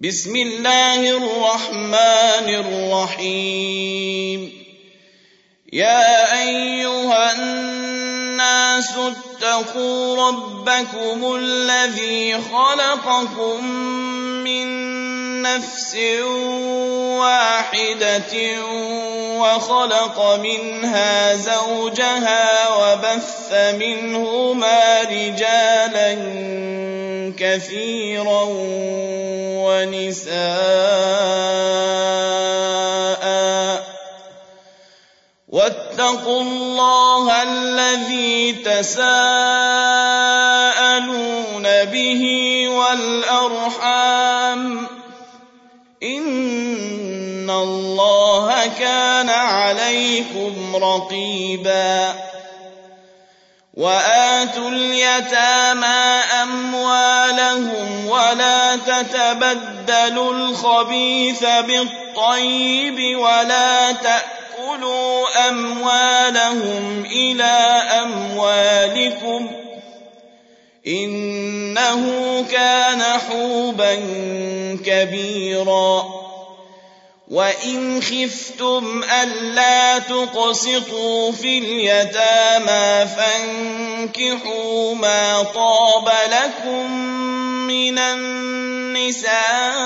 بسم الله الرحمن الرحيم يا أيها الناس اتقوا ربكم الذي خلقكم من نفس واحدة وخلق منها زوجها وبث منهما رجالا كثيرا ونساء واتقوا الله الذي تساءلون به والأرحام إن الله كان عليكم رقيبا وآتوا اليتامى أموالهم ولا تتبدلوا الخبيث بالطيب ولا تأكلوا أموالهم إلى أموالكم إنه كان حوبا كبيرا وإن خفتم ألا تقسطوا في اليتامى فانكحوا ما طاب لكم من النساء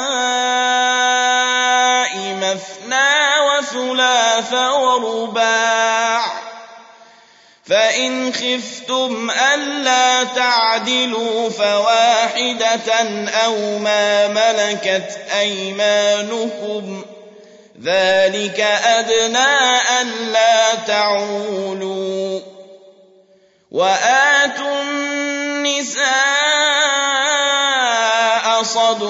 مثنى وثلاث ورباع فإن خفتم ألا تعدلوا فواحدة أو ما ملكت أيمانكم ذلك أدنى ألا تعولوا وآتوا النساء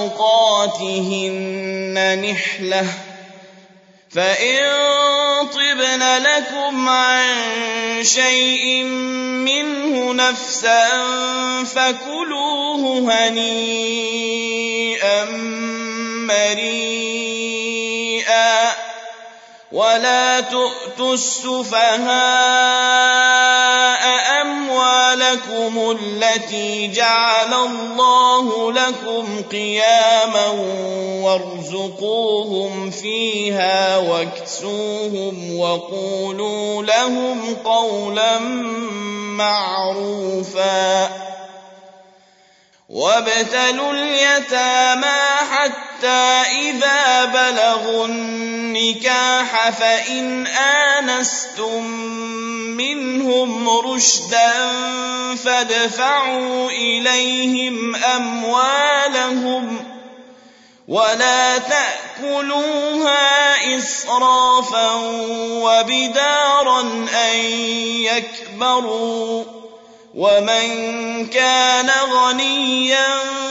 صدقاتهن نحلة فإن طبن لكم عن شيء منه نفسا فكلوه هنيئا مريئا ولا تؤتوا السفهاء أموالكم التي جعل الله لكم قياما وارزقوهم فيها واكسوهم وقولوا لهم قولا معروفا وابتلوا اليتامى حتى إذا بلغوا النكاح فإن آنستم منهم رشدا فادفعوا إليهم أموالهم ولا تأكلوها إسرافا وبدارا أن يكبروا ومن كان غنيا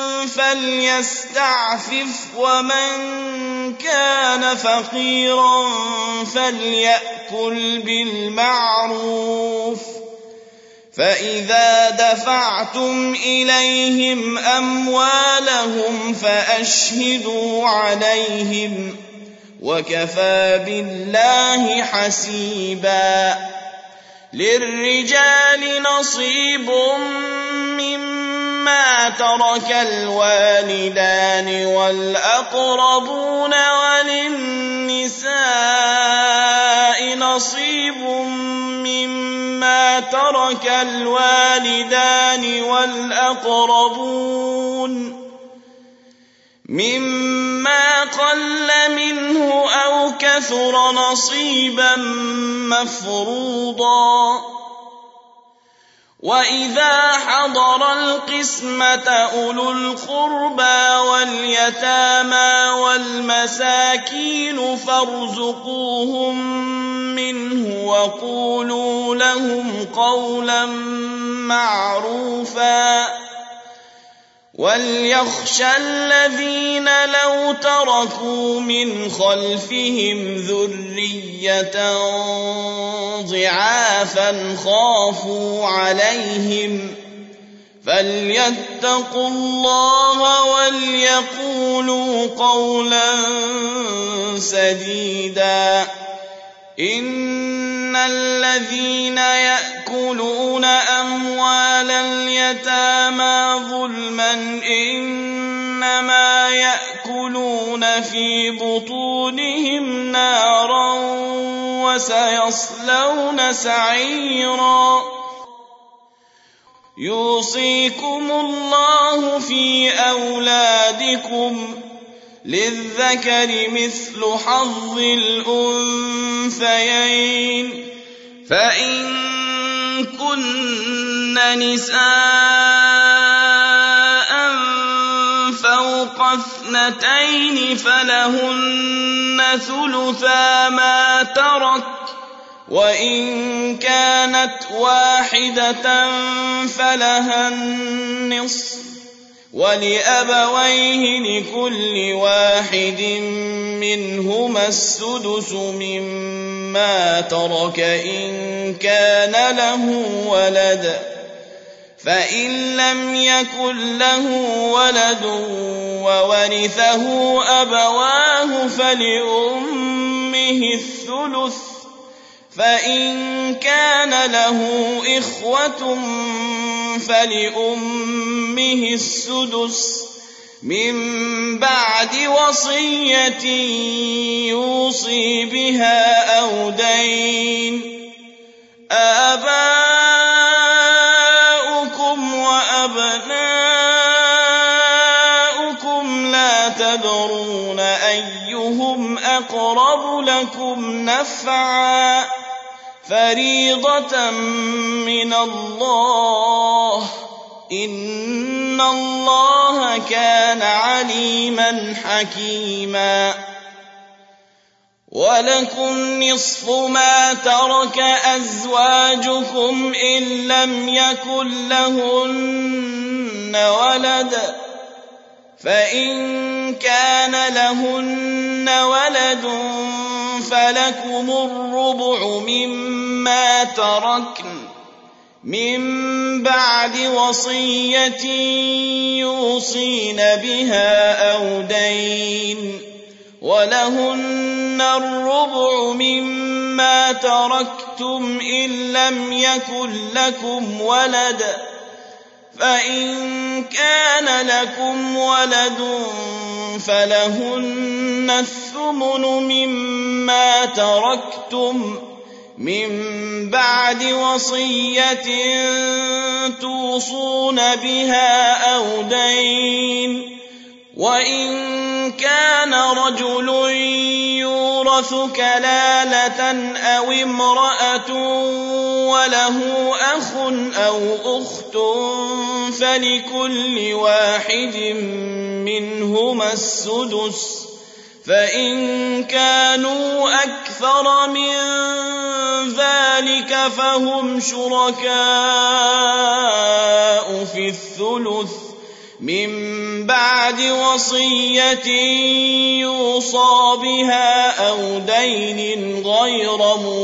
فليستعفف ومن كان فقيرا فليأكل بالمعروف فإذا دفعتم إليهم أموالهم فأشهدوا عليهم وكفى بالله حسيبا للرجال نصيب مما ترك الوالدان والأقربون وللنساء نصيب مما ترك الوالدان والأقربون مما قل منه أو كثر نصيبا مفروضا وإذا حضر القسمة أولو القربى واليتامى والمساكين فارزقوهم منه وقولوا لهم قولا معروفا وليخشى الذين لو تركوا من خلفهم ذرية ضعافا خافوا عليهم فليتقوا الله وليقولوا قولا سديدا إن الذين يأكلون أموال اليتامى ظلما إنما يأكلون في بطونهم نارا وسيصلون سعيرا. يوصيكم الله في أولادكم للذكر مثل حظ الأنثيين، فإن كن نساء فوق 2 فلهن ثلثا ما ترك، وإن كانت واحدة فلها النصف، ولأبويه لكل واحد منهما السدس مما ترك إن كان له ولد، فإن لم يكن له ولد وورثه أبواه فلأمه الثلث، فإن كان له إخوة فلأمه السدس من بعد وصية يوصي بها أو دين. آباؤكم وأبناؤكم لا تدرون أيهم أقرب لكم نفعا، فريضة من الله، إن الله كان عليما حكيما. ولكم نصف ما ترك أزواجكم إن لم يكن لهن ولد، فإن كان لهن ولد فلكم الربع مما تركن من بعد وصية يوصين بها أو دين، ولهن الربع مما تركتم إن لم يكن لكم ولد، فإن كان لكم ولد فلهن الثمن مما تركتم من بعد وصية توصون بها أو دين. وإن كان رجل يورث كلالة أو امرأة وله أخ أو أخت فلكل واحد منهما السدس، فإن كانوا أكثر من ذلك فهم شركاء في الثلث من بعد وصية يوصى بها أو دين غير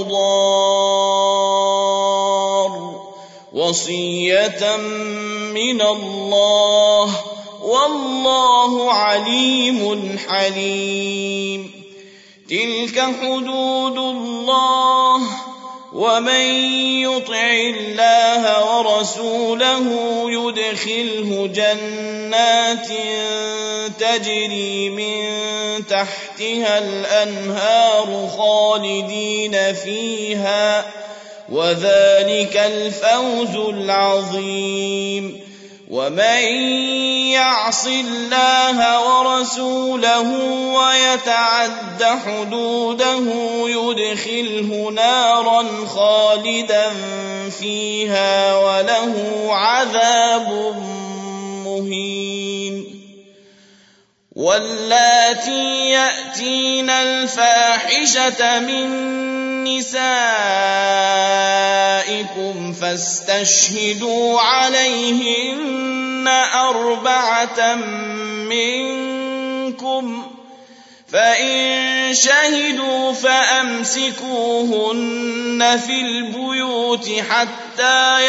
مضار، وصية من الله، والله عليم حليم. تلك حدود الله، ومن يطع الله ورسوله يدخله جنات تجري من تحتها الأنهار خالدين فيها، وذلك الفوز العظيم. ومن يعص الله ورسوله ويتعد حدوده يدخله نارا خالدا فيها وله عذاب مهين. واللاتي يأتين الفاحشة من نسائكم فاستشهدوا عليهن 4 منكم، فإن شهدوا فأمسكوهن في البيوت حتى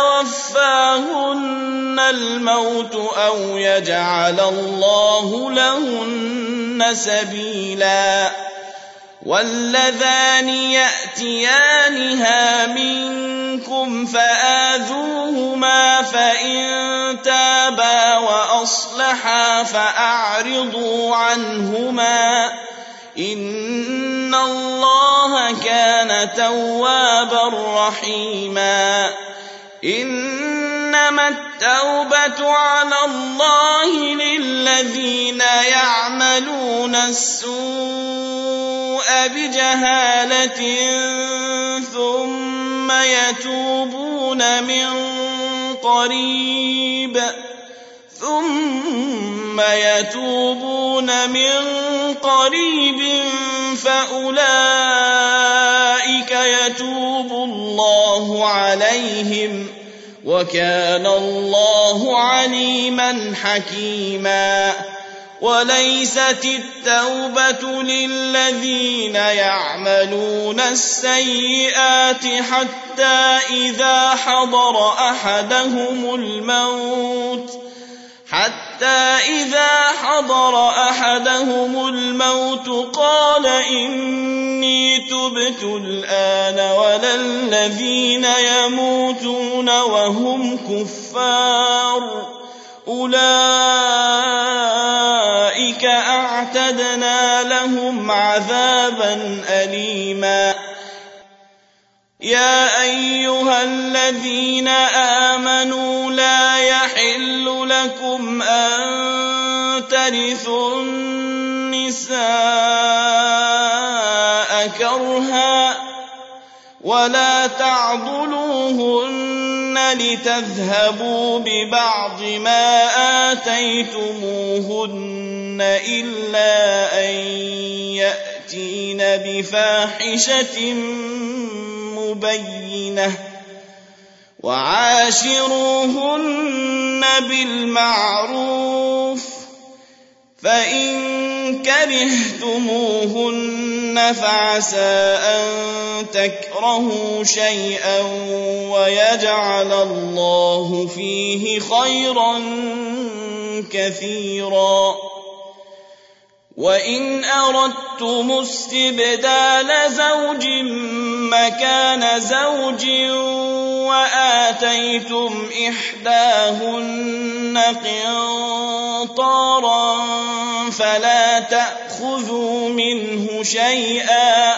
يتوفاهن الموت أو يجعل الله لهن سبيلا. واللذان يأتيانها منكم فآذوهما، فإن تابا وأصلحا فأعرضوا عنهما إن الله كان توابا رحيما إنما التوبة على الله للذين يعملون السوء بجهالة ثم يتوبون من قريب فأولئك يتوب الله عليهم وكان الله عليما حكيما وليست التوبة للذين يعملون السيئات حتى إذا حضر أحدهم الموت قال إني تبت الآن ولا الذين يموتون وهم كفار أولئك أعتدنا لهم عذابا أليما يا أيها الذين آمنوا لا يحل لكم أن ترثوا النساء كرها ولا تعضلوهن لتذهبوا ببعض ما آتيتموهن إلا أن يأتين بفاحشة مبينة وعاشروهن بالمعروف فإن كرهتموهن فعسى أن تكرهوا شيئا ويجعل الله فيه خيرا كثيرا وإن أردتم استبدال زوج مكان زوج وآتيتم إحداهن قنطارا فلا تأخذوا منه شيئا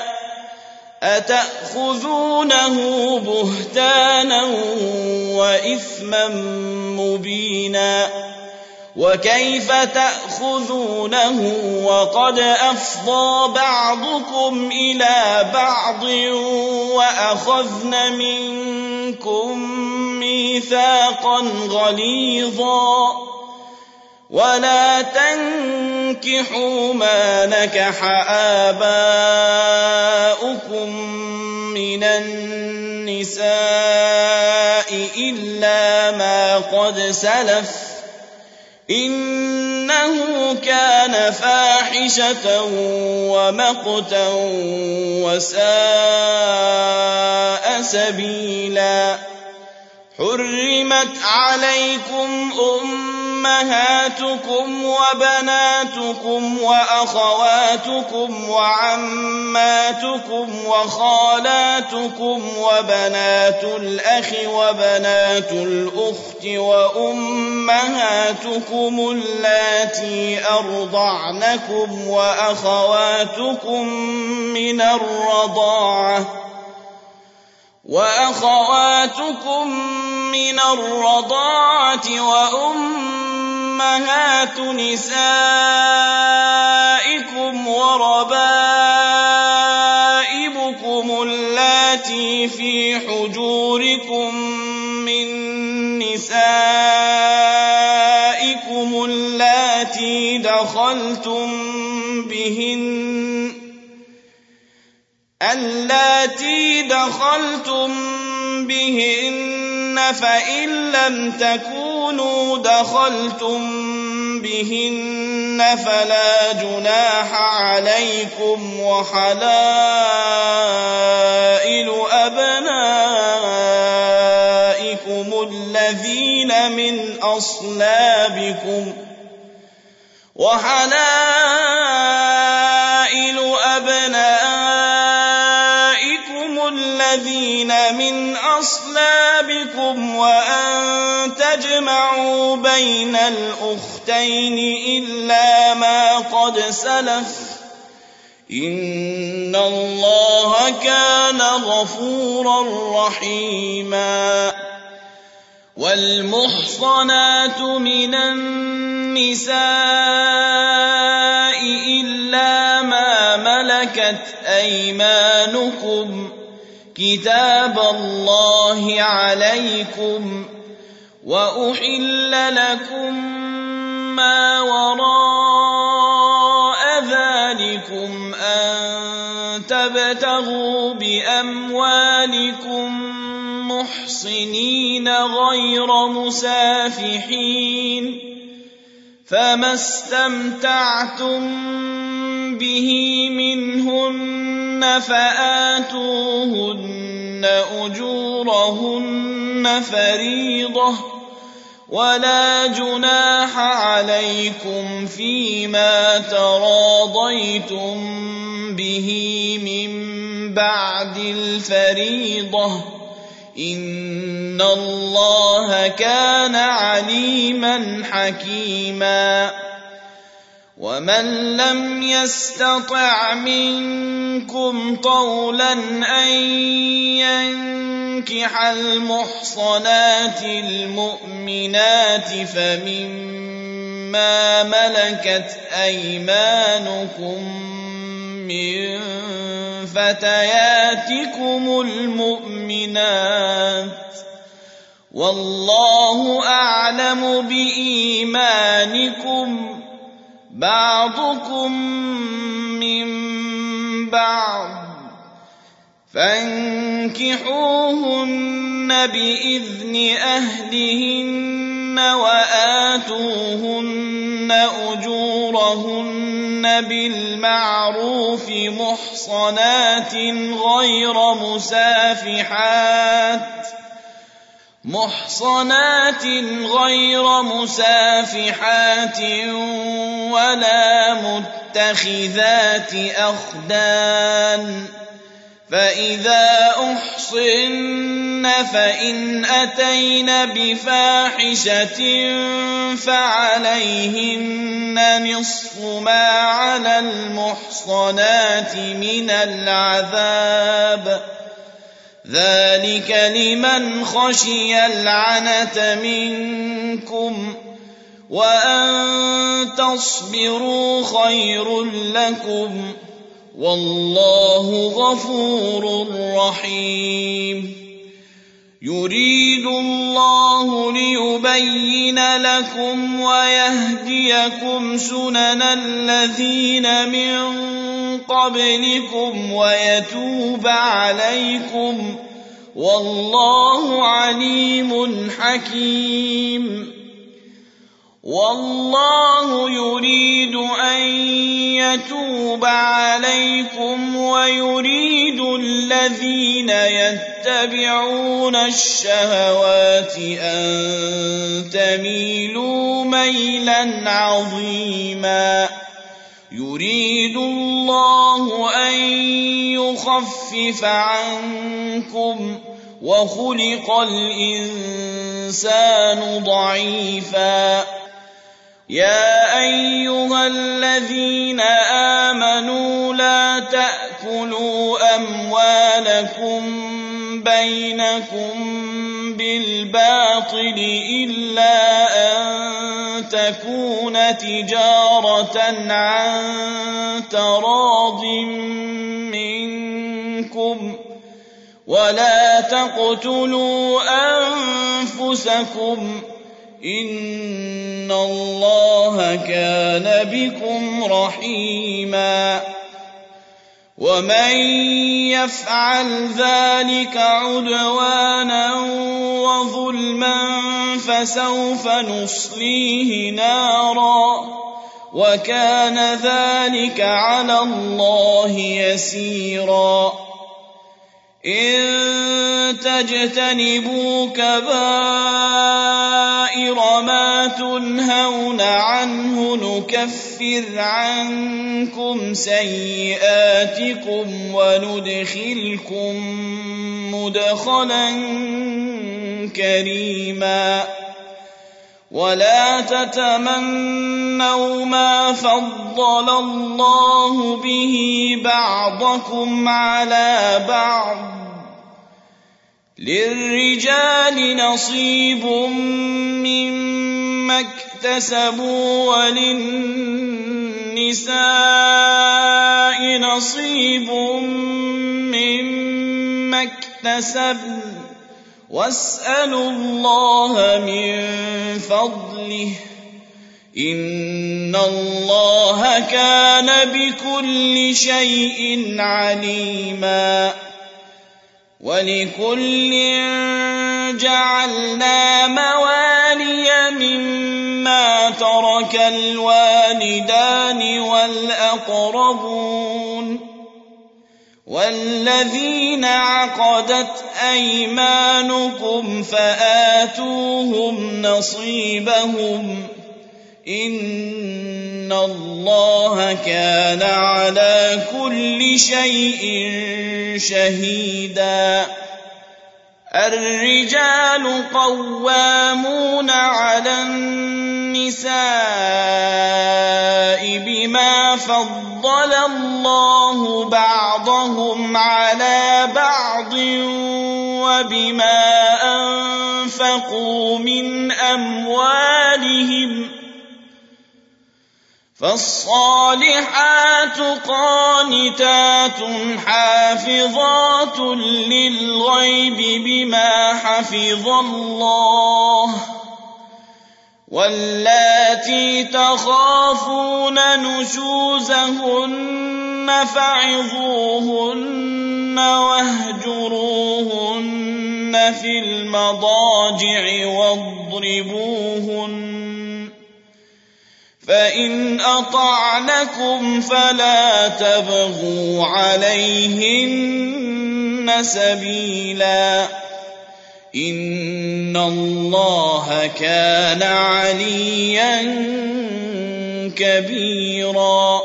أتأخذونه بهتانا وإثما مبينا وكيف تأخذونه وقد أفضى بعضكم إلى بعض وأخذن منكم ميثاقا غليظا ولا تنكحوا ما نكح آباؤكم من النساء إلا ما قد سلف إنه كان فاحشة ومقتا وساء سبيلا حرمت عليكم أمهاتكم وبناتكم وأخواتكم وعماتكم وخالاتكم وبنات الأخ وبنات الأخت وأمهاتكم اللاتي أرضعنكم وأخواتكم من الرضاعة وأمهات نسائكم وربائبكم اللاتي في حجوركم من نسائكم اللاتي دخلتم بهن فإن لم تكونوا دخلتم بهن فلا جناح عليكم وحلائل أبنائكم الذين من أصلابكم وأن تجمعوا بين الأختين إلا ما قد سلف إن الله كان غفورا رحيما والمحصنات من النساء إلا ما ملكت أيمانكم كتاب الله عليكم وأحل لكم ما وراء ذلكم أن تبتغوا بأموالكم محصنين غير مسافحين فما استمتعتم به منهن فآتوهن أجورهن فريضة ولا جناح عليكم فيما تراضيتم به من بعد الفريضة إن الله كان عليما حكيما ومن لم يستطع منكم طولا أن ينكح المحصنات المؤمنات فمما ملكت أيمانكم من فتياتكم المؤمنات والله أعلم بإيمانكم بعضكم من بعض فانكحوهن بإذن أهلهن وآتوهن أجورهن بالمعروف محصنات غير مسافحات ولا متخذات أخدان فإذا أحصن فإن أتين بفاحشة فعليهن نصف ما على المحصنات من العذاب ذلك لمن خشي العنة منكم وأن تصبروا خير لكم والله غفور رحيم يريد الله ليبين لكم ويهديكم سنن الذين من قبلكم ويتوب عليكم والله عليم حكيم والله يريد أن يتوب عليكم ويريد الذين يتبعون الشهوات أن تميلوا ميلا عظيما يريد الله أن يخفف عنكم وخلق الإنسان ضعيفا يا أيها الذين آمنوا لا تأكلوا أموالكم بينكم بالباطل إلا أن تكون تجارة عن تراض منكم ولا تقتلوا أنفسكم إن الله كان بكم رحيما ومن يفعل ذلك عدوانا وظلما فسوف نصليه نارا وكان ذلك على الله يسيرا إن تجتنبوا كبائر ما تنهون عنه نكفر عنكم سيئاتكم وندخلكم مدخلا كريما ولا تتمنوا ما فضل الله به بعضكم على بعض للرجال نصيب مما اكتسبوا وللنساء نصيب مما اكتسبن واسألوا الله من فضله إن الله كان بكل شيء عليما ولكل جعلنا موالي مما ترك الوالدان والأقربون والذين عقدت أيمانكم فآتوهم نصيبهم إن الله كان على كل شيء شهيدا الرجال قوامون على النساء بما فضل الله بعضهم على بعض وبما أنفقوا من أموالهم فالصالحات قانتات حافظات للغيب بما حفظ الله واللاتي تخافون نشوزهن فعظوهن واهجروهن في المضاجع واضربوهن فإن أطعنكم فلا تبغوا عليهن سبيلا إن الله كان عليا كبيرا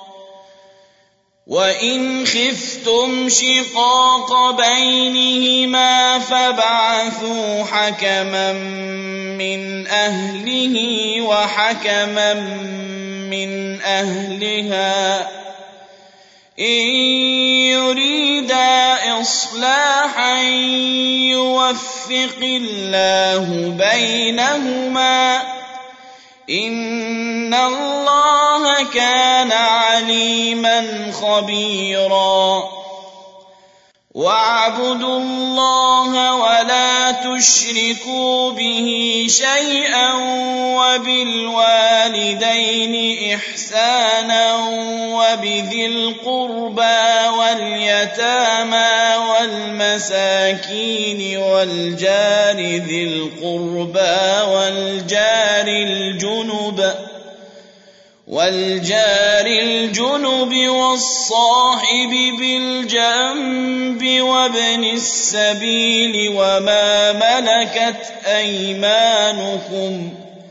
وإن خفتم شقاق بينهما فابعثوا حكما من أهله وحكما من أهلها إن يريدا إصلاحا يوفق الله بينهما إن الله كان عليما خبيرا واعبدوا الله ولا تشركوا به شيئا وبالوالدين إحسانا وبذي القربى واليتامى والمساكين والجار ذي القربى والجار الجنب والصاحب بالجنب وابن السبيل وما ملكت أيمانكم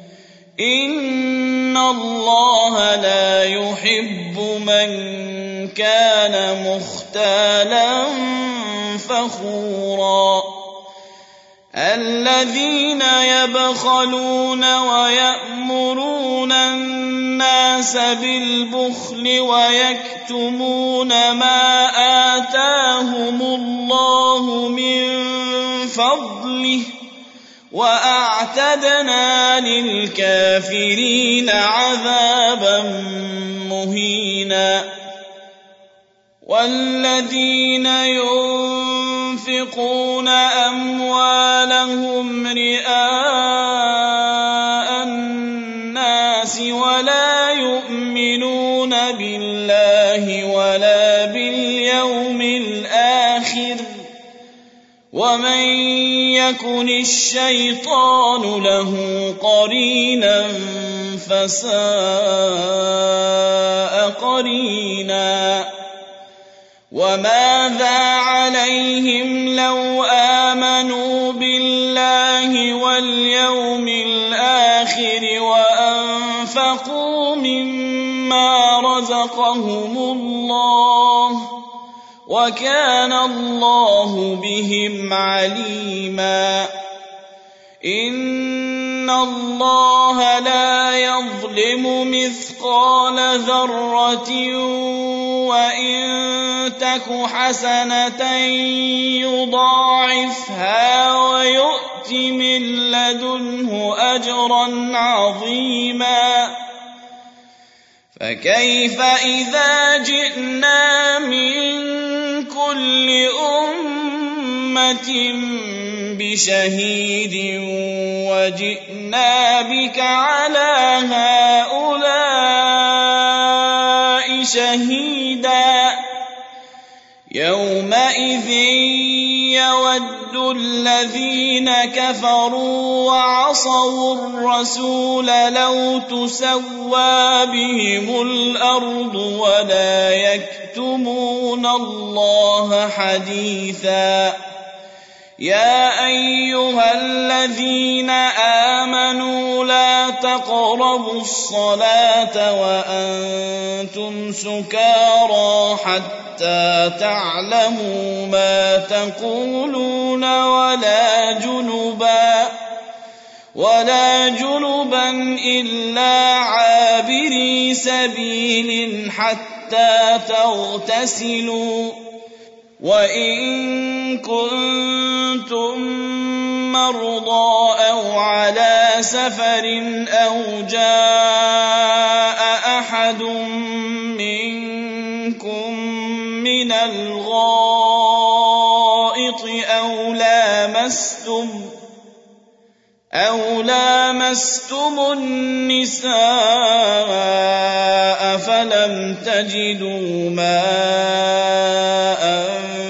إن الله لا يحب من كان مختالا فخورا الذين يبخلون ويأمرون الناس بالبخل ويكتمون ما آتاهم الله من فضله وأعتدنا للكافرين عذابا مهينا والذين ينفقون أموالهم رئاء الناس ولا يؤمنون بالله ولا باليوم الآخر ومن يكن الشيطان له قرينا فساء قرينا وماذا عليهم لو آمنوا بالله واليوم الآخر وأنفقوا مما رزقهم الله وكان الله بهم عليما إن الله لا يظلم مثقال ذرة وإن تك حسنة يضاعفها ويؤت من لدنه أجرا عظيما فكيف إذا جئنا من كل أمة بشهيد وجئنا بك على هؤلاء شهيدا يومئذ يود الذين كفروا وعصوا الرسول لو تسوى بهم الأرض ولا يكتمون الله حديثا يا أيها الذين آمنوا لا تقربوا الصلاة وأنتم سكارى حتى تعلموا ما تقولون ولا جنبا إلا عابري سبيل حتى تغتسلوا وإن كنتم مرضى أو على سفر أو جاء أحد منكم من الغائط أو لامستم النساء فلم تجدوا ماء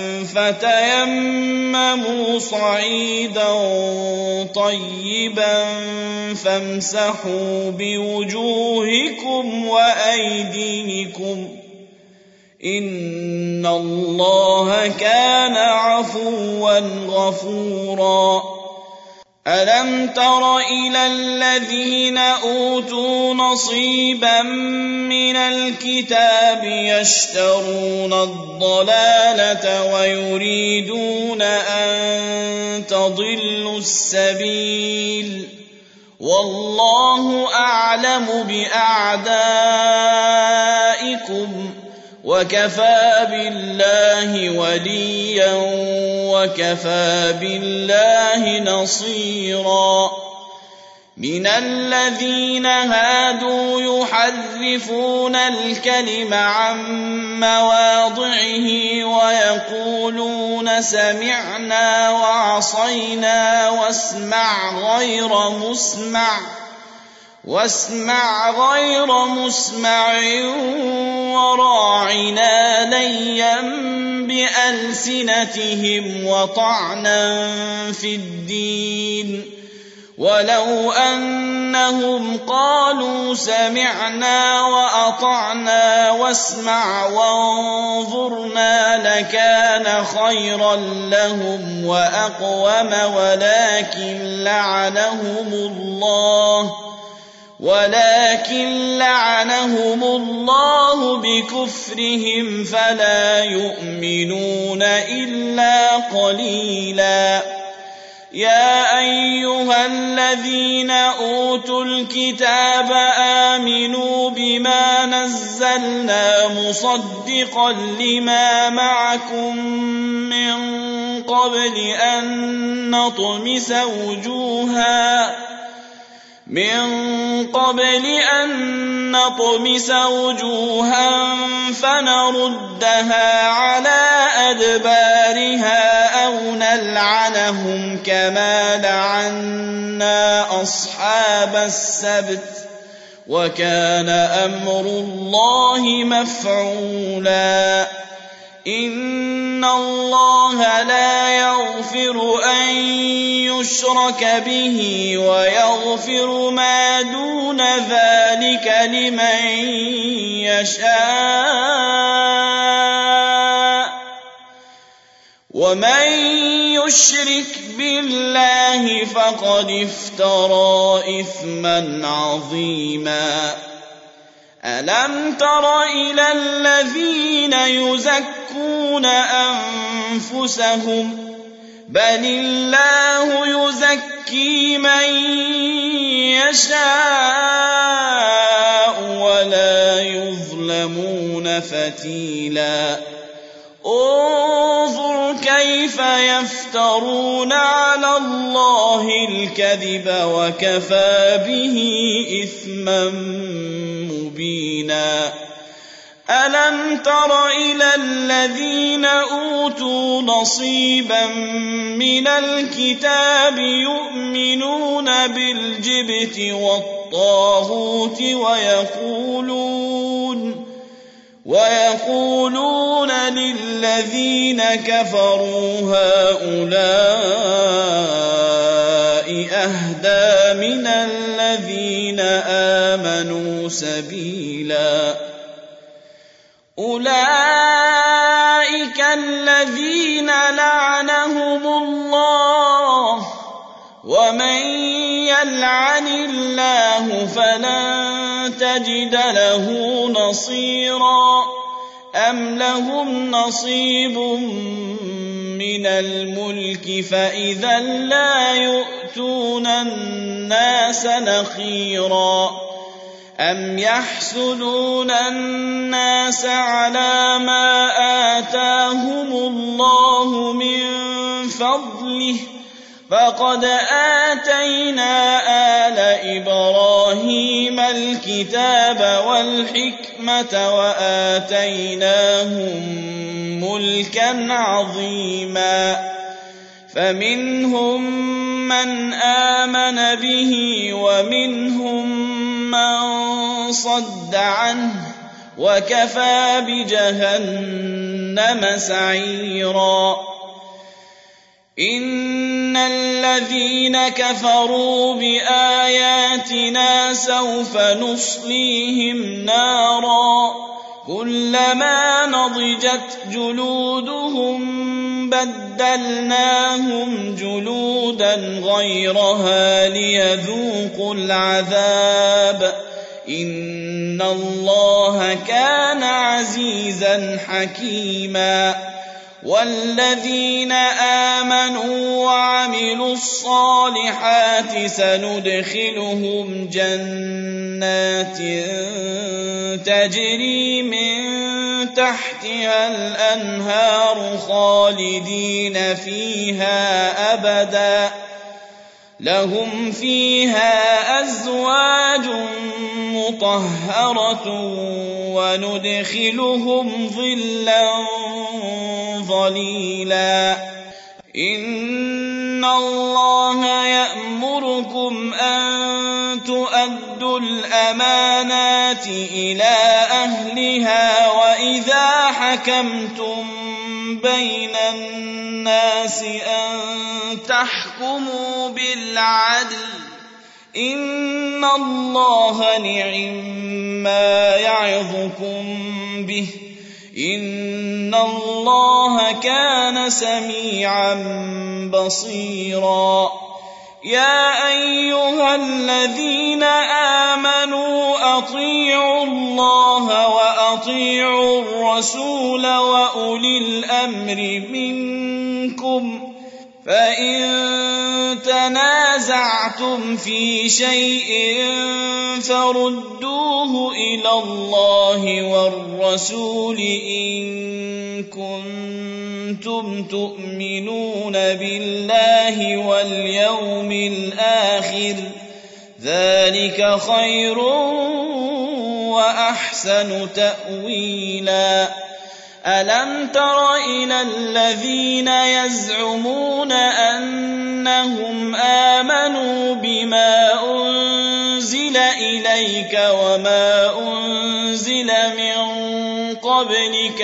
فتيمموا صعيدا طيبا فامسحوا بوجوهكم وأيديكم إن الله كان عفوا غفورا ألم تر إلى الذين أوتوا نصيبا من الكتاب يشترون الضلالة ويريدون أن تضلوا السبيل والله أعلم بأعدائكم وكفى بالله وليا وكفى بالله نصيرا من الذين هادوا يحرفون الكلم عن مواضعه ويقولون سمعنا وعصينا واسمع غير مسمع وراعنا ليا بألسنتهم وطعنا في الدين ولو أنهم قالوا سمعنا وأطعنا واسمع وانظرنا لكان خيرا لهم وأقوم ولكن لعنهم الله بكفرهم فلا يؤمنون إلا قليلا يا أيها الذين أوتوا الكتاب آمنوا بما نزلنا مصدقا لما معكم من قبل أن نطمس وجوها فنردها على أدبارها أو نلعنهم كما لعنا أصحاب السبت وكان أمر الله مفعولا إن الله لا يغفر أن يشرك به ويغفر ما دون ذلك لمن يشاء ومن يشرك بالله فقد افترى إثما عظيما ألم تر إلى الذين يزكون أنفسهم بل الله يزكي من يشاء ولا يظلمون فتيلا انظر كيف يفترون على الله الكذب وكفى به إثما مبينا ألم تر إلى الذين أوتوا نصيبا من الكتاب يؤمنون بالجبت والطاغوت ويقولون للذين كفروا هؤلاء أهدى من الذين آمنوا سبيلا أولئك الذين لعنهم الله ومن يلعن الله فلن تجد له نصيرا أم لهم نصيب من الملك فإذا لا يؤتون الناس نخيرا أم يحسدون الناس على ما آتاهم الله من فضله فقد آتينا آل إبراهيم الكتاب والحكمة وآتيناهم ملكا عظيما فمنهم من آمن به ومنهم من صد عنه وكفى بجهنم سعيرا إن الذين كفروا بآياتنا سوف نصليهم نارا كلما نضجت جلودهم بدلناهم جلودا غيرها ليذوقوا العذاب إن الله كان عزيزا حكيما والذين آمنوا وعملوا الصالحات سندخلهم جنات تجري من تحتها الأنهار خالدين فيها أبدا لهم فيها أزواج مطهرة وندخلهم ظلا ظليلا إن الله يأمركم أن تؤدوا الأمانات إلى أهلها وإذا حكمتم بين الناس أن تحكموا بالعدل إن الله نعما يعظكم به إن الله كان سميعا بصيرا يا أيها الذين آمنوا أطيعوا الله وأطيعوا الرسول وأولي الأمر منكم فإن تنازعتم في شيء فردوه إلى الله والرسول إن كنتم تؤمنون بالله واليوم الآخر ذلك خير وأحسن تأويلا ألم تر إلى الذين يزعمون أنهم آمنوا بما أنزل إليك وما أنزل من قبلك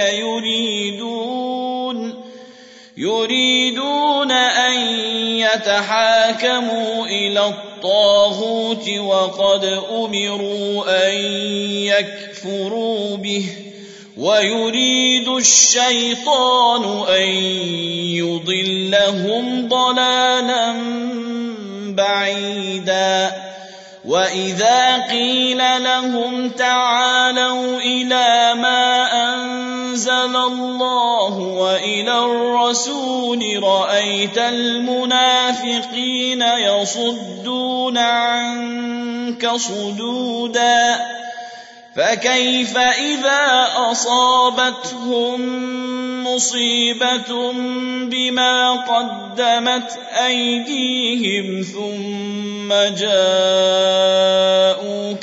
يريدون أن يتحاكموا إلى الطاغوت وقد أمروا أن يكفروا به ويريد الشيطان أن يضلهم ضلالا بعيدا وإذا قيل لهم تعالوا إلى ما أنزل أنزل الله وإلى الرسول رأيت المنافقين يصدون عنك صدودا فكيف إذا أصابتهم مصيبة بما قدمت أيديهم ثم جاءوك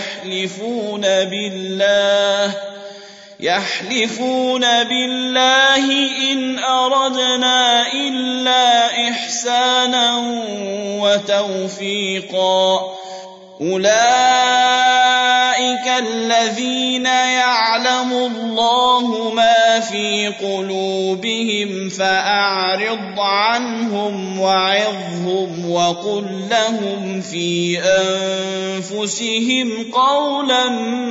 يحلفون بالله إن أردنا إلا إحسانا وتوفيقا أولئك الذين يعلم الله ما في قلوبهم فأعرض عنهم وعظهم وقل لهم في أنفسهم قولا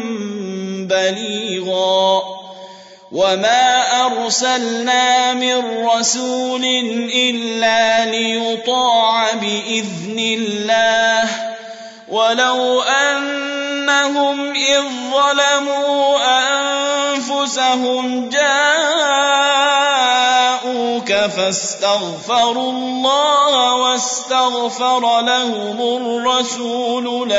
بليغا وما أرسلنا من رسول إلا ليطاع بإذن الله ولو أنهم إذ ظلموا أنفسهم جاءوك فاستغفروا الله واستغفر لهم الرسول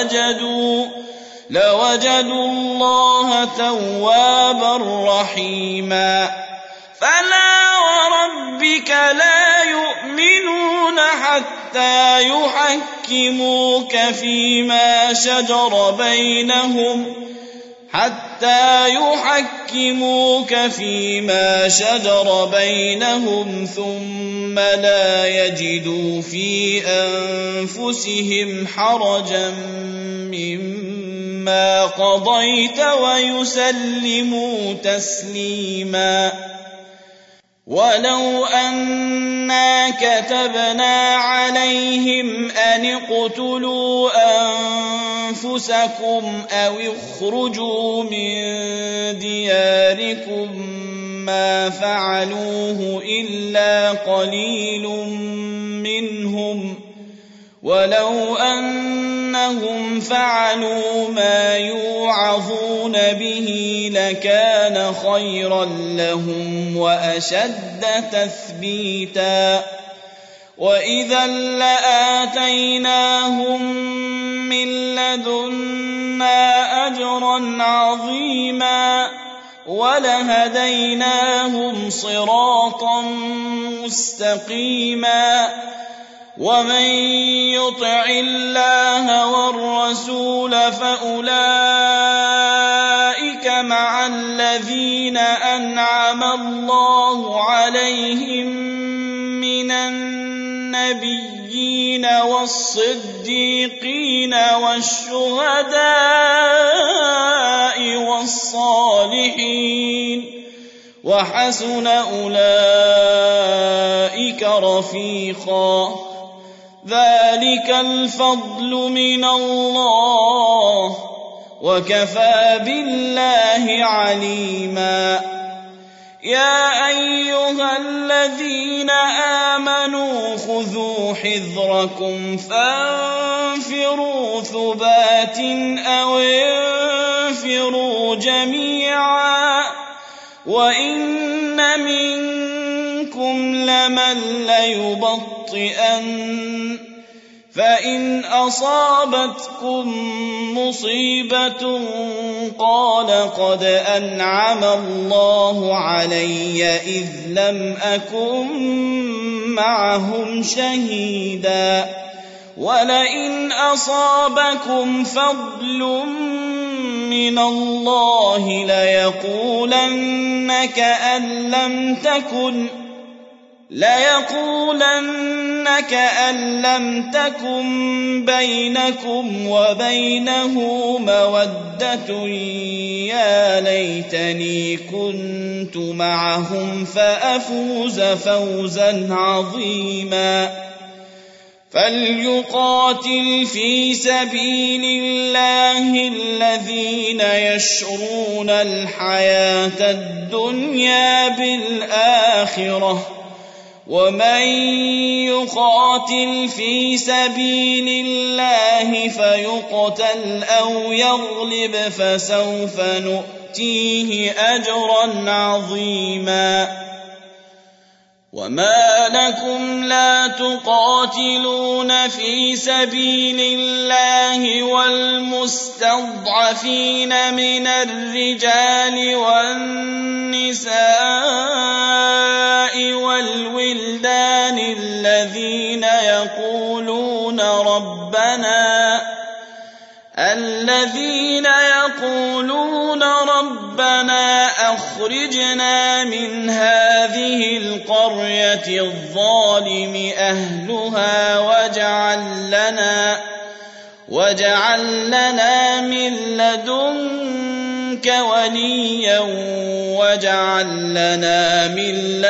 لوجدوا الله توابا رحيما فلا وربك لا يؤمنون حتى يحكموك فيما شجر بينهم ثم لا يجدوا في أنفسهم حرجا مما قضيت ويسلموا تسليما ولو أنا كتبنا عليهم أن اقتلوا أنفسكم أو اخرجوا من دياركم ما فعلوه إلا قليل منهم ولو أنهم فعلوا ما يوعظون به لكان خيرا لهم وأشد تثبيتا وإذا لآتيناهم من لدنا أجرا عظيما ولهديناهم صراطا مستقيما ومن يطع الله والرسول فأولئك مع الذين أنعم الله عليهم من النبيين والصديقين والشهداء والصالحين وحسن أولئك رفيقا ذلك الفضل من الله وكفى بالله عليما يا أيها الذين آمنوا خذوا حذركم فانفروا ثبات أو انفروا جميعا وإن منكم لمن ليبطئن فإن أصابتكم مصيبة قال قد أنعم الله علي إذ لم أكن معهم شهيدا ولئن أصابكم فضل من الله ليقولن كأن لم تكن بينكم وبينه مودة يا ليتني كنت معهم فأفوز فوزا عظيما فليقاتل في سبيل الله الذين يشرون الحياة الدنيا بالآخرة ومن يقاتل في سبيل الله فيقتل أو يغلب فسوف نؤتيه نؤتيه أجرا عظيما. وما لكم لا تقاتلون في سبيل الله والمستضعفين من الرجال والنساء والولدان الذين يقولون ربنا أخرجنا من هذه القرية الظالم أهلها واجعل لنا من لدنك وليا واجعل لنا من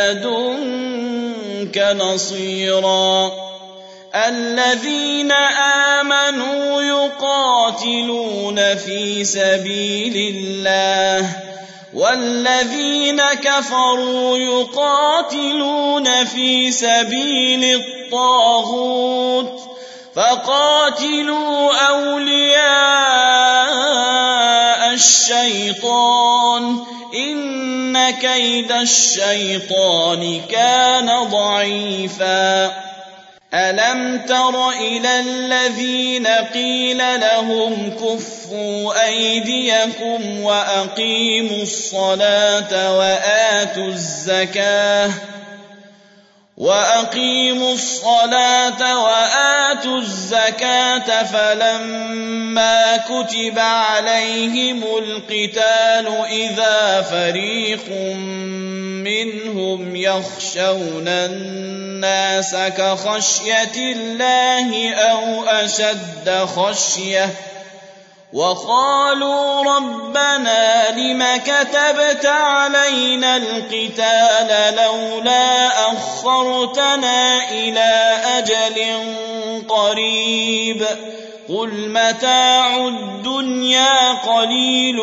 لدنك نصيرا. الذين آمنوا يقاتلون في سبيل الله والذين كفروا يقاتلون في سبيل الطاغوت فقاتلوا أولياء الشيطان إن كيد الشيطان كان ضعيفا. ألم تر إلى الذين قيل لهم كفوا أيديكم وأقيموا الصلاة وآتوا الزكاة فلما كتب عليهم القتال إذا فريق منهم يخشون الناس كخشية الله أو أشد خشية وقالوا ربنا لم كتبت علينا القتال لولا أخرتنا إلى أجل قريب قل متاع الدنيا قليل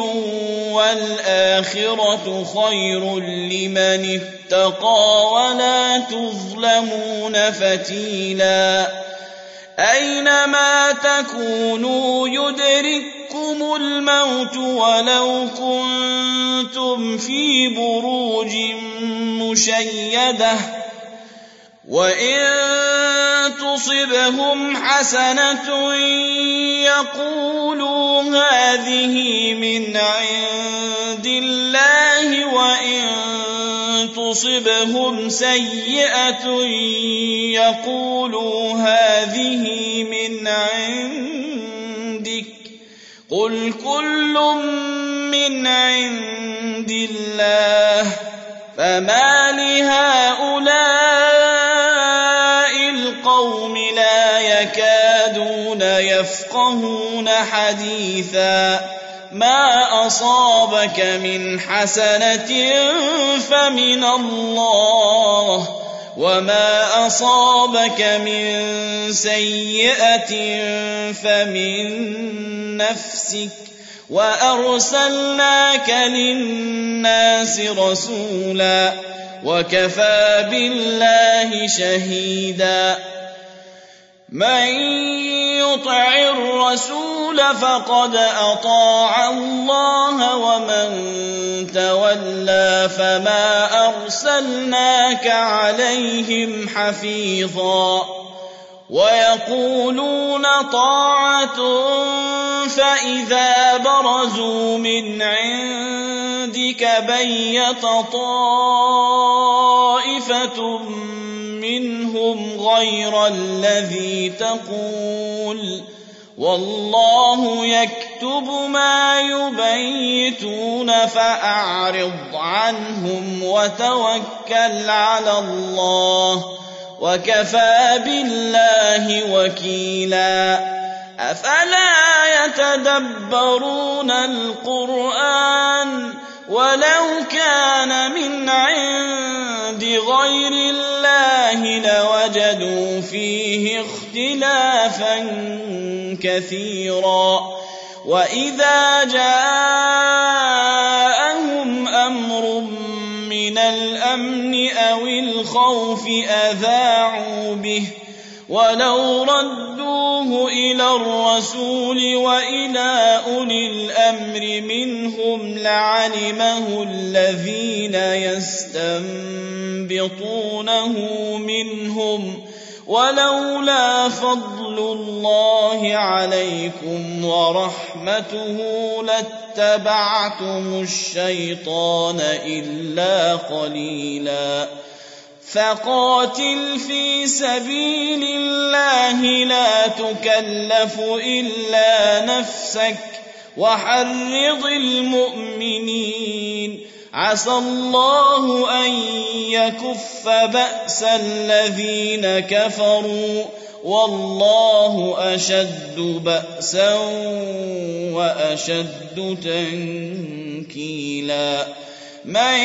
والآخرة خير لمن اتقى ولا تظلمون فتيلا. أينما تكونوا يدرككم الموت ولو كنتم في بروج مشيدة وإن تصبهم حسنة يقولوا هذه من عند الله وإن تصبهم سيئة يقولوا هذه من عندك قل كل من عند الله فما لهؤلاء القوم لا يكادون يفقهون حديثا. ما أصابك من حسنة فمن الله وما أصابك من سيئة فمن نفسك وأرسلناك للناس رسولا وكفى بالله شهيدا. من يطع الرسول فقد أطاع الله ومن تولى فما أرسلناك عليهم حفيظا. ويقولون طاعة فإذا برزوا من عندك بيت طائفة منهم غير الذي تقول والله يكتب ما يبيتون فأعرض عنهم وتوكل على الله وكفى بالله وكيلا. أفلا يتدبرون القرآن ولو كان من عند غير الله لوجدوا فيه اختلافا كثيرا. وإذا جاءهم أمر من الأمن أو الخوف أذاعوا به ولو ردوه إلى الرسول وإلى أولي الأمر منهم لعلمه الذين يستنبطونه منهم ولولا فضل الله عليكم ورحمته لاتبعتم الشيطان إلا قليلا فقاتل في سبيل الله لا تكلف إلا نفسك وحرض المؤمنين عسى الله أن يكف بأس الذين كفروا والله أشد بأسا وأشد تنكيلا من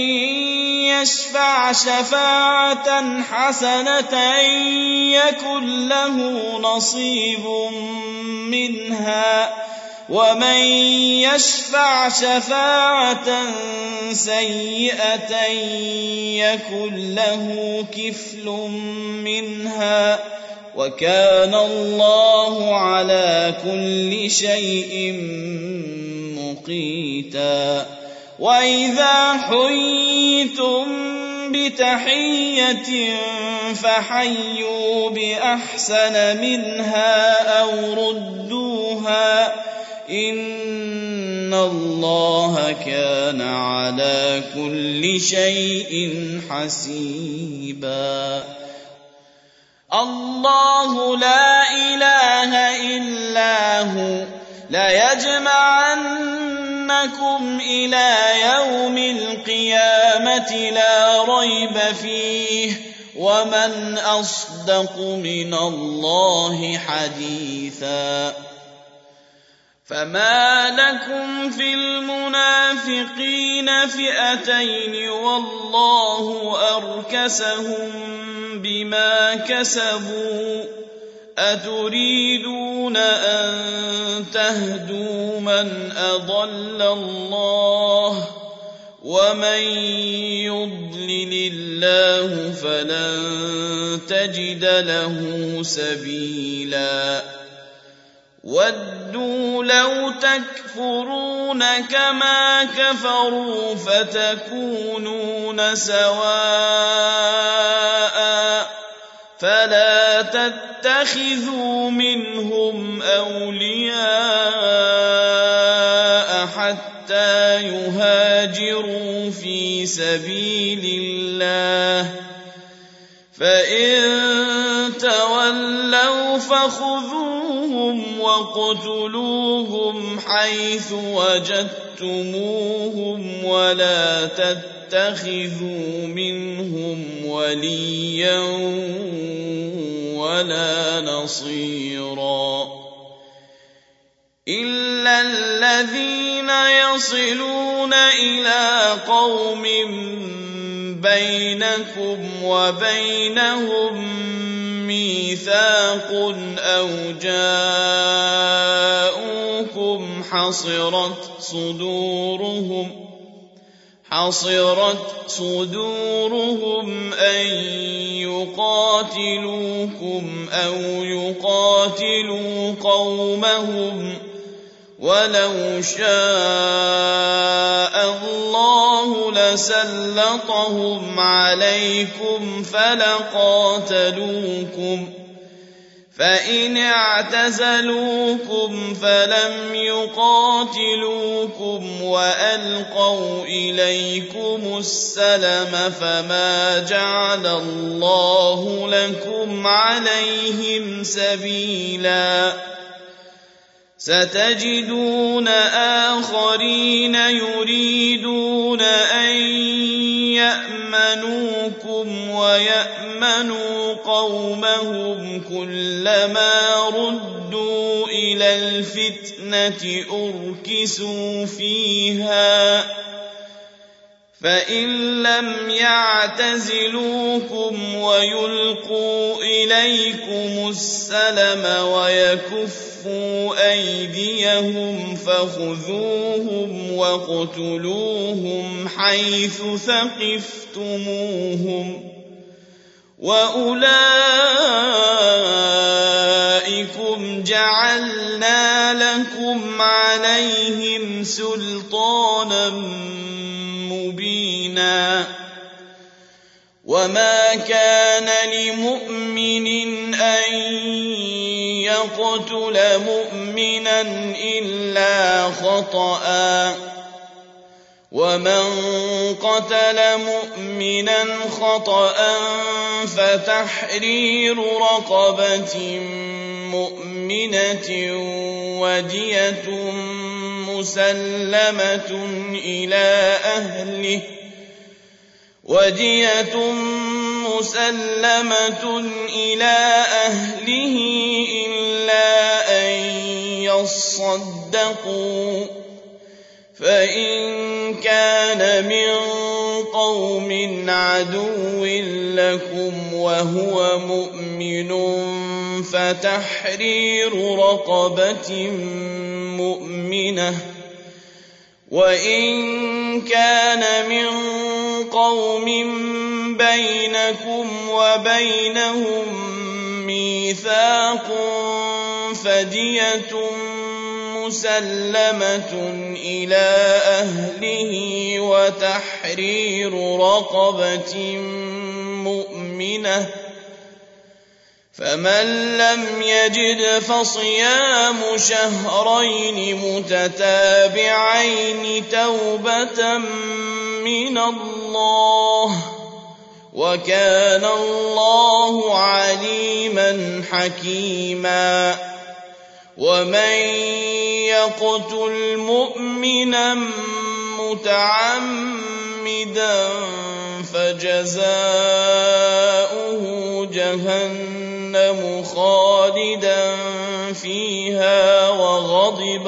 يشفع شفاعة حسنة يكن له نصيب منها ومن يشفع شفاعة سيئة يكن له كفل منها وكان الله على كل شيء مقيتا وإذا حييتم بتحية فحيوا بأحسن منها أو ردوها إن الله كان على كل شيء حسيبا الله لا إله إلا هو ليجمعنكم إلى يوم القيامة لا ريب فيه ومن أصدق من الله حديثا فما لكم في المنافقين فئتين والله أركسهم بما كسبوا أتريدون أن تهدوا من أضل الله ومن يضلل الله فلن تجد له سبيلا ودوا لو تكفرون كما كفروا فتكونون سواء فلا تتخذوا منهم أولياء حتى يهاجروا في سبيل الله فإن تولوا فخذوهم وَاقْتُلُوهُمْ حَيْثُ وَجَدتُّمُوهُمْ وَلَا تَتَّخِذُوا مِنْهُمْ وَلِيًّا وَلَا نَصِيرًا إِلَّا الَّذِينَ يَصِلُونَ إِلَى قَوْمٍ بَيْنَكُمْ وَبَيْنَهُم ميثاق أو جاءوكم حصرت صدورهم أن يقاتلوكم أو يقاتلوا قومهم ولو شاء الله لسلطهم عليكم فلقاتلوكم فإن اعتزلوكم فلم يقاتلوكم وألقوا إليكم السلم فما جعل الله لكم عليهم سبيلا ستجدون آخرين يريدون أن يأمنوكم ويأمنوا قومهم كلما ردوا إلى الفتنة أركسوا فيها فإن لم يعتزلوكم ويلقوا إليكم السلم ويكفوا أيديهم فخذوهم واقتلوهم حيث ثقفتموهم وأولئكم جعلنا لكم عليهم سلطانا مبينا وما كان لمؤمن أن يقتل مؤمنا إلا خطأ ومن قتل مؤمنا خطأ فتحرير رقبة مؤمنة ودية مسلمة إلى أهله إلا أن يصدقوا فإن كان من قوم عدو لكم وهو مؤمن فتحرير رقبة مؤمنة وإن كان من قوم بينكم وبينهم ميثاق فدية مسلمة إلى أهله وتحرير رقبة مؤمنة فمن لم يجد فصيام شهرين متتابعين توبة من الله وكان الله عليما حكيما ومن يقتل مؤمنا متعمدا فجزاؤه جهنم خالدا فيها وغضب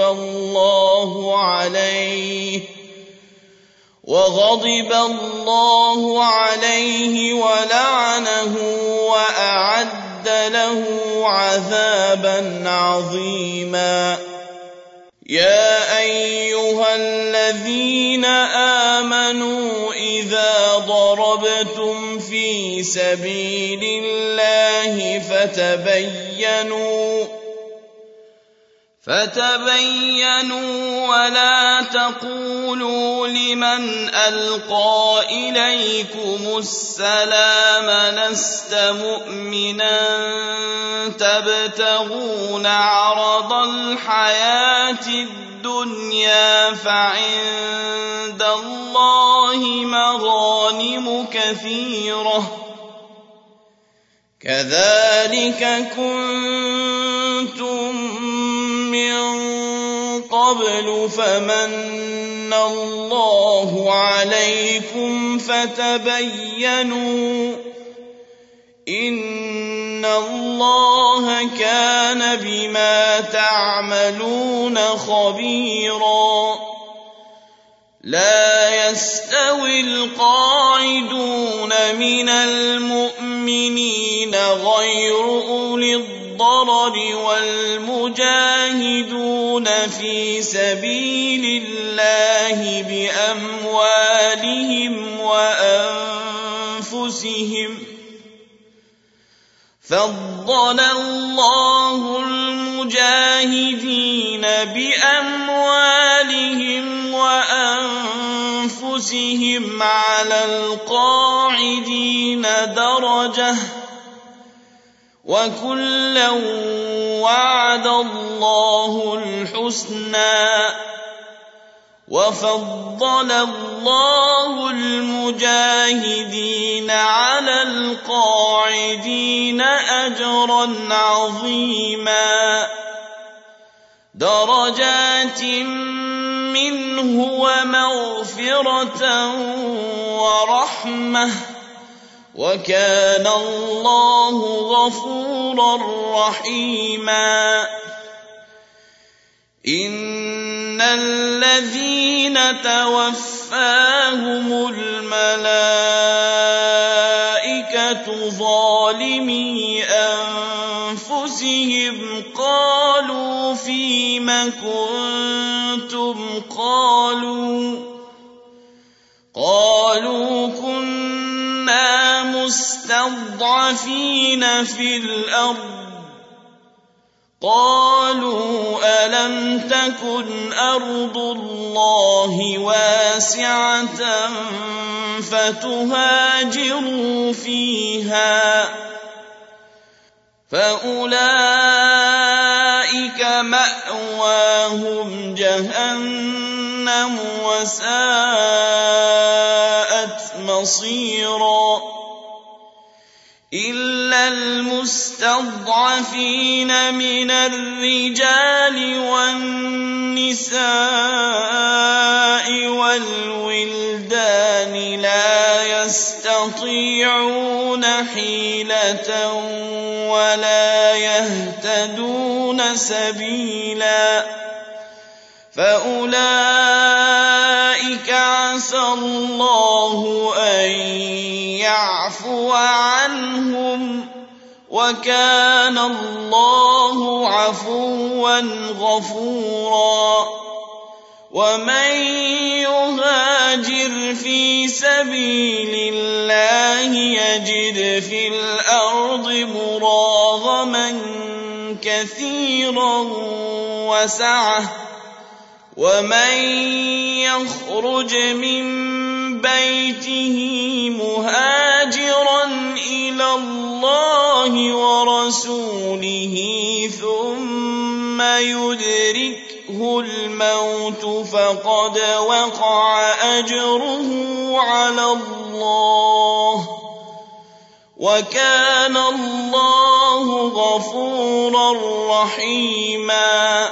الله عليه ولعنه وأعد له عذابا عظيما يا أيها الذين آمنوا إذا ضربتم في سبيل الله فتبينوا ولا تقولوا لمن ألقى إليكم السلام لست مؤمنا تبتغون عرض الحياة الدنيا فعند الله مغانم كثيرة كذلك كنتم من قبل فمن الله عليكم فتبينوا إن الله كان بما تعملون خبيرا لا يستوي القاعدون من المؤمنين غير أولي الضرر والمجاهدون في سبيل الله بأموالهم وأنفسهم فضل الله المجاهدين بأموالهم وأنفسهم على القاعدين درجة وكلا وعد الله الحسنى وفضل الله المجاهدين على القاعدين أجرا عظيما درجات منه ومغفرة ورحمة وكان الله غفورا رحيما إن الذين توفاهم الملائكة ظالمي أنفسهم قالوا فيم كنتم قالوا كنا الْمُسْتَضْعَفِينَ فِي الْأَرْضِ قَالُوا أَلَمْ تَكُنْ أَرْضُ اللَّهِ وَاسِعَةً فَتُهَاجِرُوا فِيهَا فَأُولَٰئِكَ مَأْوَاهُمْ جَهَنَّمُ وَسَاءَتْ مَصِيرًا إِلَّا الْمُسْتَضْعَفِينَ مِنَ الرِّجَالِ وَالنِّسَاءِ وَالْوِلْدَانِ لَا يَسْتَطِيعُونَ حِيلَةً وَلَا يَهْتَدُونَ سَبِيلًا فَأُولَئِكَ عَسَى اللَّهُ أَن يَعْفُوَ عَنْهُمْ وَكَانَ اللَّهُ عَفُوًّا غَفُورًا وَمَن يُهَاجِرْ فِي سَبِيلِ اللَّهِ يَجِدْ فِي الْأَرْضِ مُرَاغَمًا كَثِيرًا وَسَعَةً وَمَن يَخْرُجْ مِن بَيْتِهِ مُهَاجِرًا إِلَى اللَّهِ وَرَسُولِهِ ثُمَّ يُدْرِكْهُ الْمَوْتُ فَقَدْ وَقَعَ أَجْرُهُ عَلَى اللَّهِ وَكَانَ اللَّهُ غَفُورًا رَّحِيمًا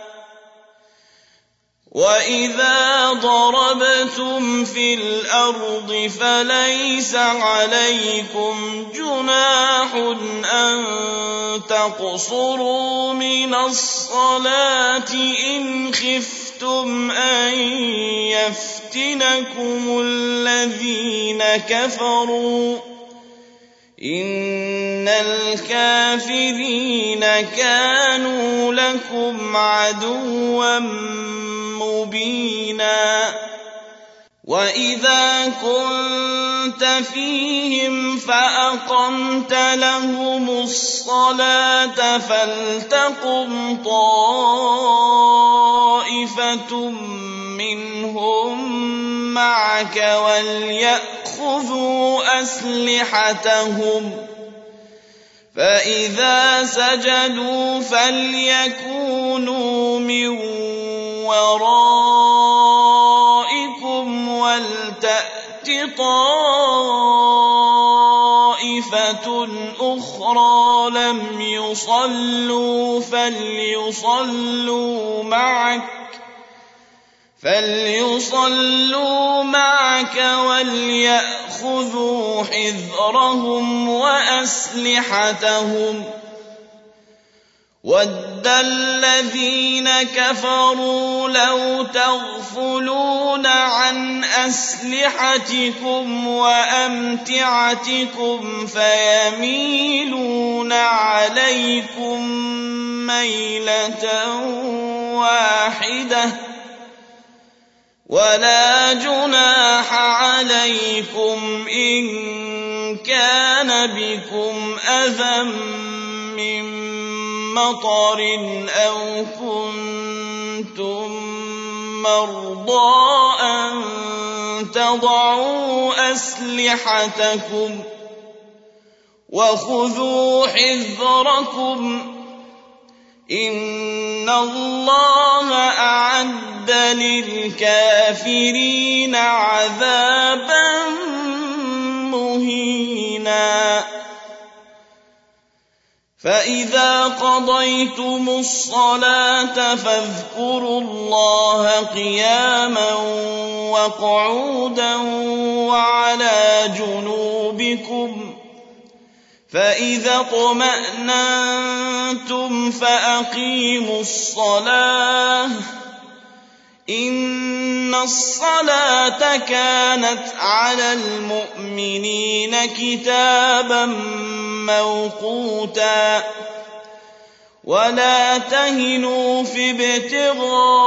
وَإِذَا ضَرَبْتُمْ فِي الْأَرْضِ فَلَيْسَ عَلَيْكُمْ جُنَاحٌ أَن تَقْصُرُوا مِنَ الصَّلَاةِ إِنْ خِفْتُمْ أَن يَفْتِنَكُمُ الَّذِينَ كَفَرُوا إِنَّ الْكَافِرِينَ كَانُوا لَكُمْ عَدُوًّا مُّبِينًا وَإِذَا كُنتَ فِيهِمْ فَأَقَمْتَ لَهُمُ الصَّلَاةَ فَلْتَقُمْ طَائِفَةٌ مِّنْهُم مَّعَكَ وَلْيَأْخُذُوا أَسْلِحَتَهُمْ فَإِذَا سَجَدُوا فَلْيَكُونُوا مِن وَرَائِكُمْ وَلْتَأْتِ طَائِفَةٌ أُخْرَىٰ لَمْ يُصَلُّوا فَلْيُصَلُّوا مَعَكَ وَلْيَأْخُذُوا حِذْرَهُمْ وَأَسْلِحَتَهُمْ وَدَّ الَّذِينَ كَفَرُوا لَوْ تَغْفُلُونَ عَنْ أَسْلِحَتِكُمْ وَأَمْتِعَتِكُمْ فَيَمِيلُونَ عَلَيْكُم مَّيْلَةً وَاحِدَةً وَلَا جُنَاحَ عَلَيْكُمْ إِن كَانَ بِكُمْ أَذًى مِّن مَّطَرٍ أَوْ كُنتُم مَّرْضَىٰ أَن تَضَعُوا أَسْلِحَتَكُمْ وَخُذُوا حِذْرَكُمْ إِنَّ اللَّهَ أَعَدَّ لِلْكَافِرِينَ عَذَابًا مُّهِينًا فَإِذَا قَضَيْتُمُ الصَّلَاةَ فاذْكُرُوا اللَّهَ قِيَامًا وَقُعُودًا وَعَلَىٰ جُنُوبِكُمْ فَإِذَا اطْمَأْنَنتُمْ فَأَقِيمُوا الصَّلَاةَ إِنَّ الصَّلَاةَ كَانَتْ عَلَى الْمُؤْمِنِينَ كِتَابًا مَّوْقُوتًا وَلَا تَهِنُوا فِي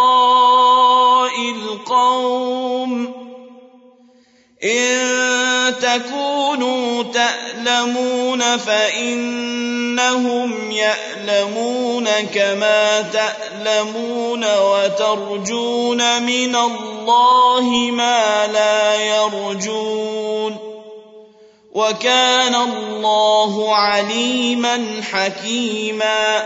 ابْتِغَاءِ الْقَوْمِ إِن تكونوا تألمون فإنهم يألمون كما تألمون وترجون من الله ما لا يرجون وكان الله عليما حكيما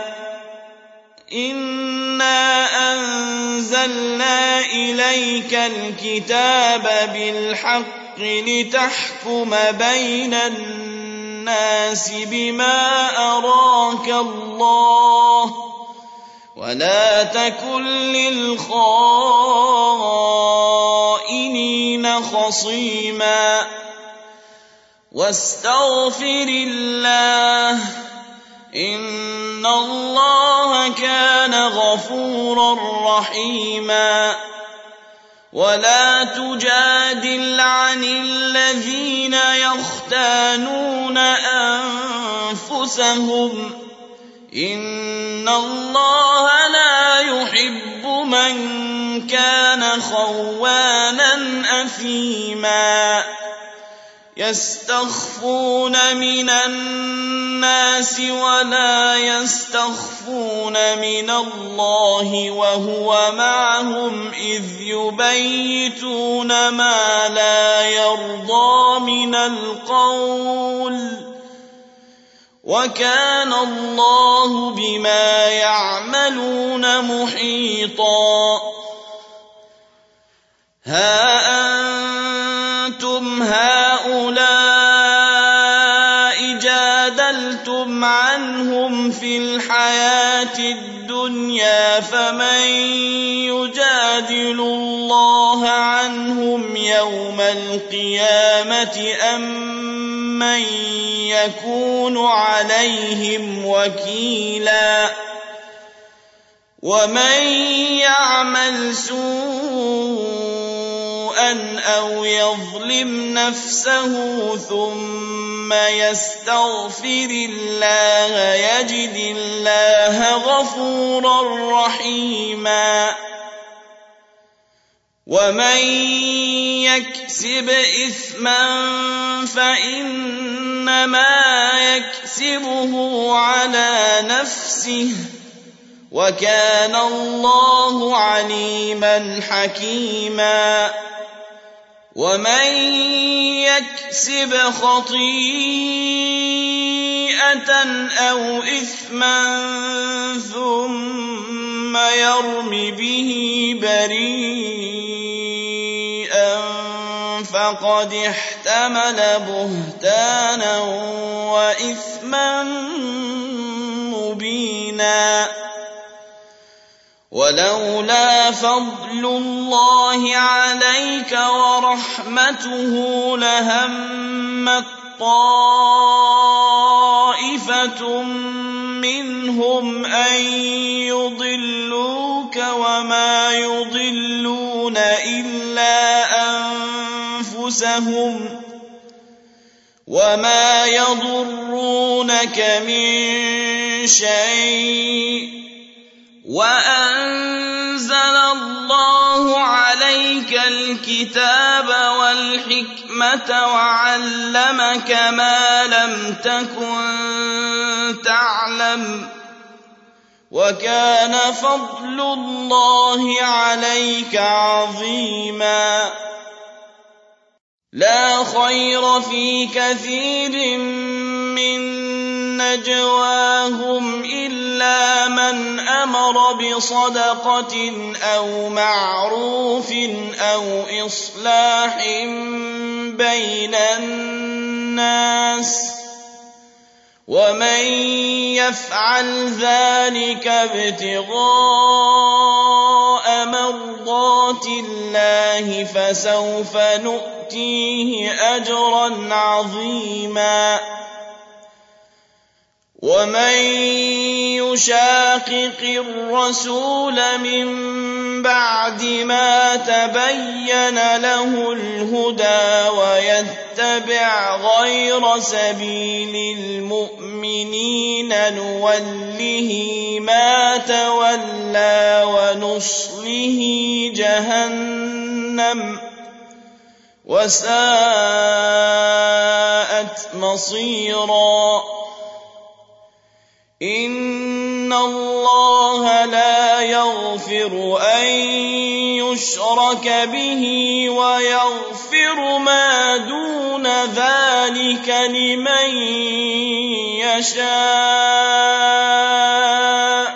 إنا أنزلنا إليك الكتاب بالحق لتحكم بين الناس بما أراك الله ولا تكن للخائنين خصيما واستغفر الله إن الله كان غفورا رحيما ولا تجادل عن الذين يختانون أنفسهم إن الله لا يحب من كان خوانا أثيما يستخفون من الناس ولا يستخفون من الله وهو معهم إذ يبيتون ما لا يرضى من القول وكان الله بما يعملون محيطا ها أنتم هؤلاء جادلتم عنهم في الحياة الدنيا فمن يجادل الله عنهم يوم القيامة أم من يكون عليهم وكيلا ومن يعمل سوءا أو يظلم نفسه ثم يستغفر الله يجد الله غفورا رحيما ومن يكسب إثما فإنما يكسبه على نفسه وكان الله عليما حكيما ومن يكسب خطيئة أو إثما ثم يرم به بريئا فقد احتمل بهتانا وإثما مبينا ولولا فضل الله عليك ورحمته لهمت طائفة منهم أن يضلوك وما يضلون إلا أنفسهم وما يضرونك من شيء وأنزل الله عليك الكتاب والحكمة وعلمك ما لم تكن تعلم وكان فضل الله عليك عظيما لا خير في كثير من نجواهم إلا من أمر بصدقة أو معروف أو إصلاح بين الناس ومن يفعل ذلك ابتغاء مرضات الله فسوف نؤتيه أجرا عظيما ومن يشاقق الرسول من بعد ما تبين له الهدى ويتبع غير سبيل المؤمنين نوله ما تولى ونصله جهنم وساءت مصيرا. إن الله لا يغفر أن يشرك به ويغفر ما دون ذلك لمن يشاء،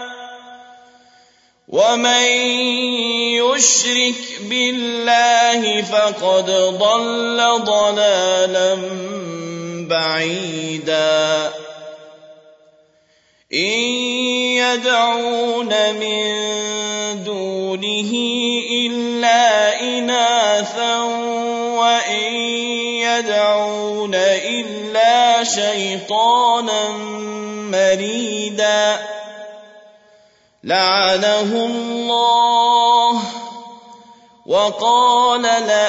ومن يشرك بالله فقد ضل ضلالا بعيدا. إن يدعون من دونه إلا إناثا وإن يدعون إلا شيطانا مريدا. لعنه الله وقال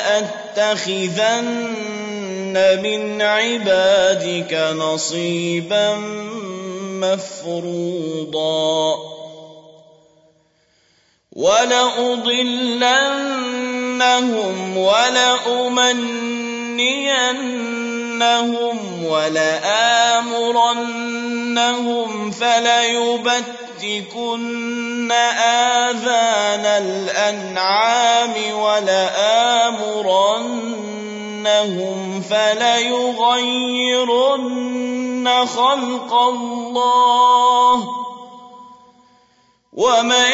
لأتخذن من عبادك نصيبا مفروضا. ولأضلنهم ولأمنينهم ولآمرنهم فليبتكن آذان الأنعام ولآمرنهم فليغيرن خلق الله. ومن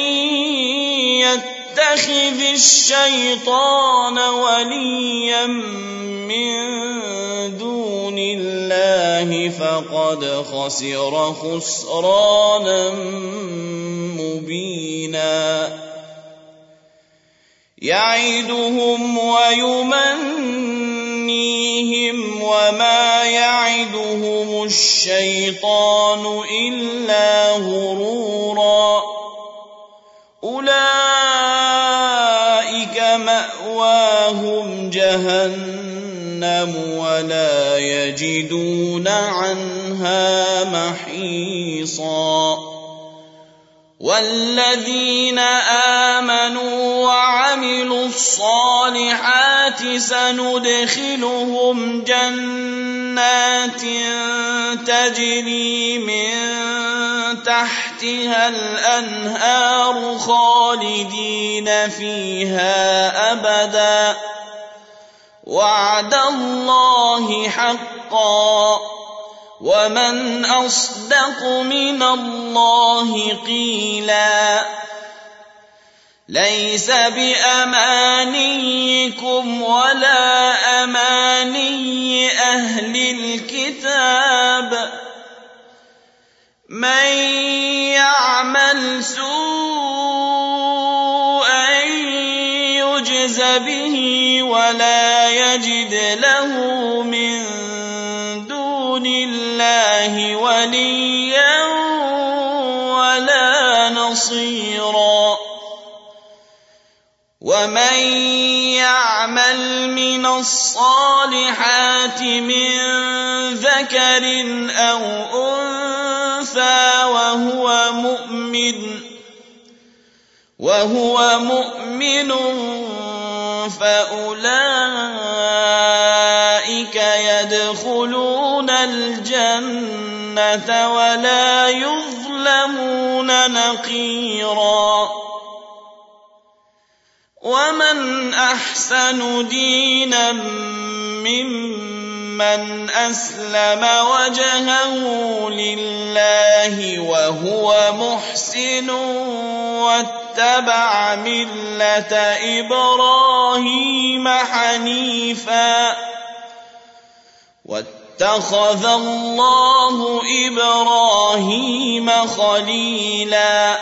يتخذ الشيطان وليا من دون الله فقد خسر خسرانا مبينا. يعدهم ويمنيهم وما يعدهم الشيطان إلا غرورا. أولئك مأواهم جهنم ولا يجدون عنها محيصا. والذين آمنوا وعملوا الصالحات سندخلهم جنات تجري من تحتها الأنهار خالدين فيها أبدا. وعد الله حقا ومن أصدق من الله قيلا. ليس بأمانيكم ولا أماني أهل الكتاب. من يعمل سوءا يجز به ولا يجد له من دون الله وليا ولا نصيرا. ومن يعمل من الصالحات من ذكر أو أنثى وهو مؤمن فأولئك يدخلون الجنة ولا يظلمون نقيرا. ومن أحسن دينا ممن أسلم وجهه لله وهو محسن واتبع ملة إبراهيم حنيفا واتخذ الله إبراهيم خليلا.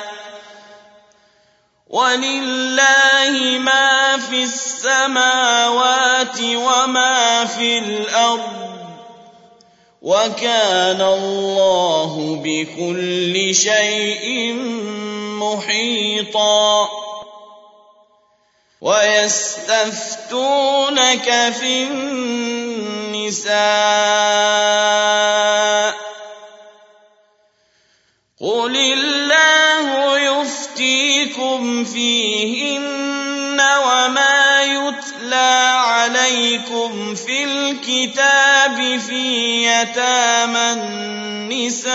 ولله ما في السماوات وما في الأرض وكان الله بكل شيء محيطا. ويستفتونك في النساء قل الله يفتيكم فيهن وما يتلى عليكم الكتاب في يتامى النساء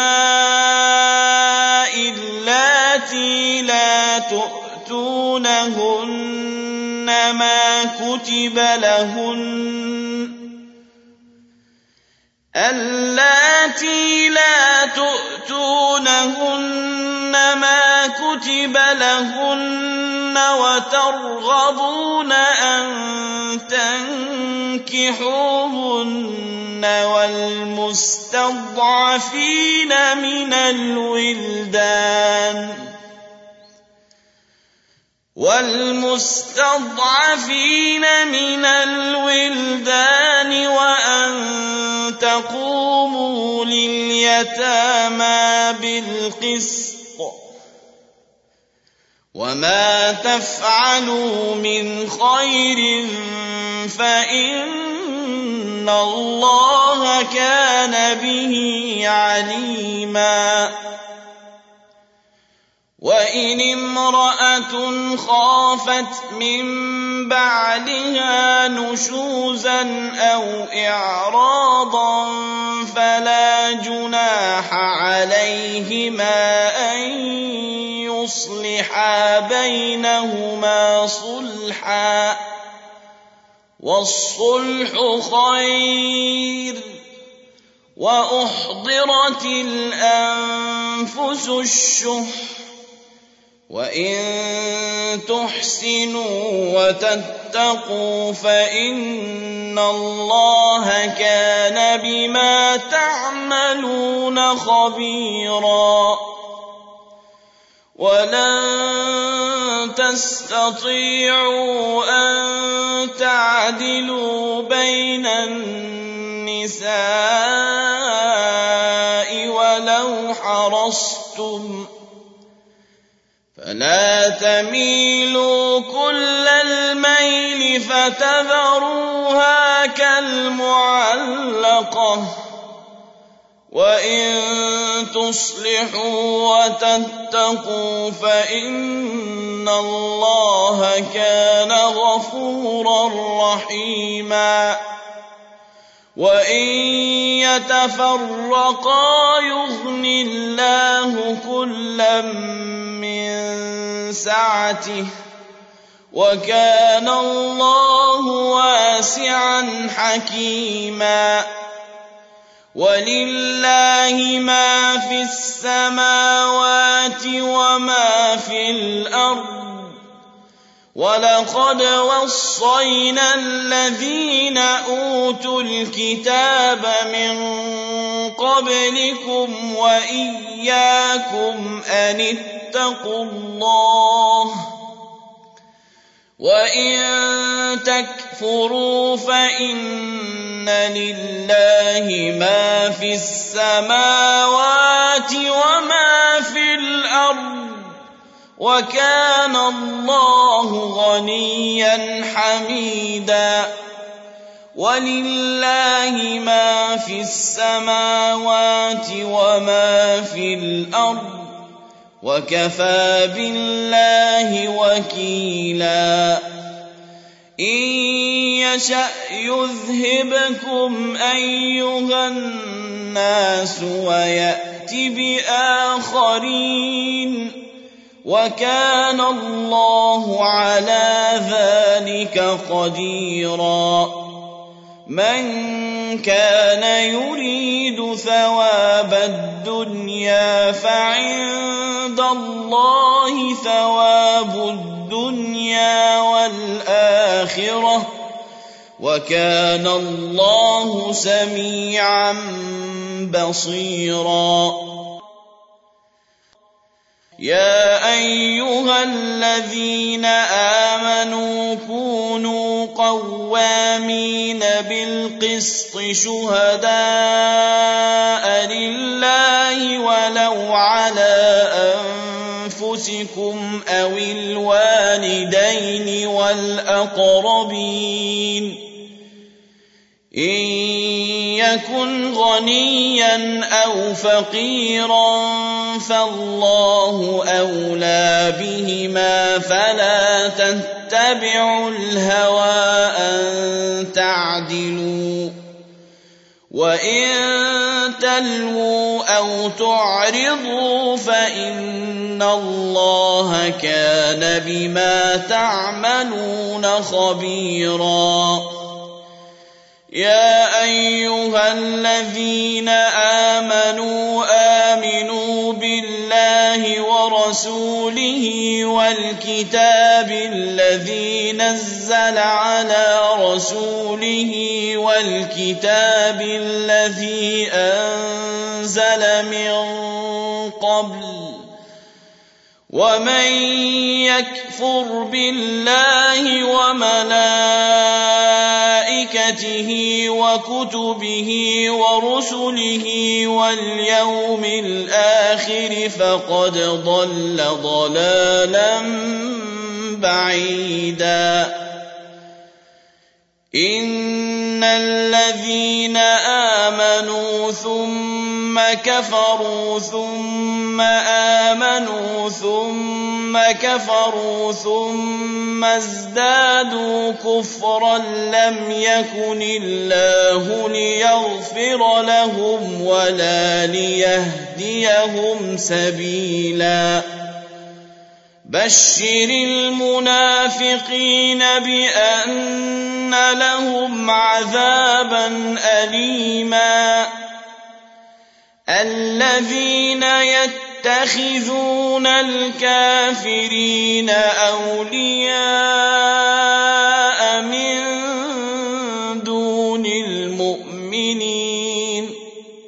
اللاتي لا تؤتونهن ما كتب لهن وترغبون أن تنكحوهن والمستضعفين من الولدان وأن تقوموا لليتامى بالقسط وما تفعلوا من خير فإن الله كان به عليما وإن امرأة خافت من بعلها نشوزا أو إعراضا فلا جناح عليهما أن يصلحا بينهما صلحا والصلح خير وأحضرت الأنفس الشح وإن تحسنوا وتتقوا فإن الله كان بما تعملون خبيرا ولن تستطيعوا أن تعدلوا بين النساء ولو حرصتم فلا تميلوا كل الميل فتذروها كالمعلقة وإن تصلحوا وتتقوا فإن الله كان غفورا رحيما وإن يتفرقا يغن الله كلا من سعته وكان الله واسعا حكيما ولله ما في السماوات وما في الأرض ولقد وصينا الذين أوتوا الكتاب من قبلكم وإياكم أن اتقوا الله وإن تكفروا فإن لله ما في السماوات وما في الأرض وكان الله غنيا حميدا ولله ما في السماوات وما في الأرض وكفى بالله وكيلا إن يشأ يذهبكم أيها الناس ويأت بآخرين وكان الله على ذلك قديرا من كان يريد ثواب الدنيا فعند الله ثواب الدنيا والآخرة وكان الله سميعا بصيرا يا أيها الذين آمنوا كونوا قوامين بالقسط شهداء لله ولو على أنفسكم أو الوالدين والأقربين إن يكن غنيا أو فقيرا فالله أولى بهما فلا تتبعوا الهوى أن تعدلوا وإن تلووا أو تعرضوا فإن الله كان بما تعملون خبيرا. يا أيها الذين آمنوا بالله ورسوله والكتاب الذي نزل على رسوله والكتاب الذي أنزل من قبل ومن يكفر بالله وملائكته وكتبه ورسله واليوم الآخر فقد ضل ضلالا بعيدا. إن الذين آمنوا ثم كفروا ثم آمنوا ثم كفروا ثم ازدادوا كفرا لم يكن الله ليغفر لهم ولا ليهديهم سبيلا. بشر المنافقين بأن لهم عذابا أليما. الذين يتخذون الكافرين أولياء من دون المؤمنين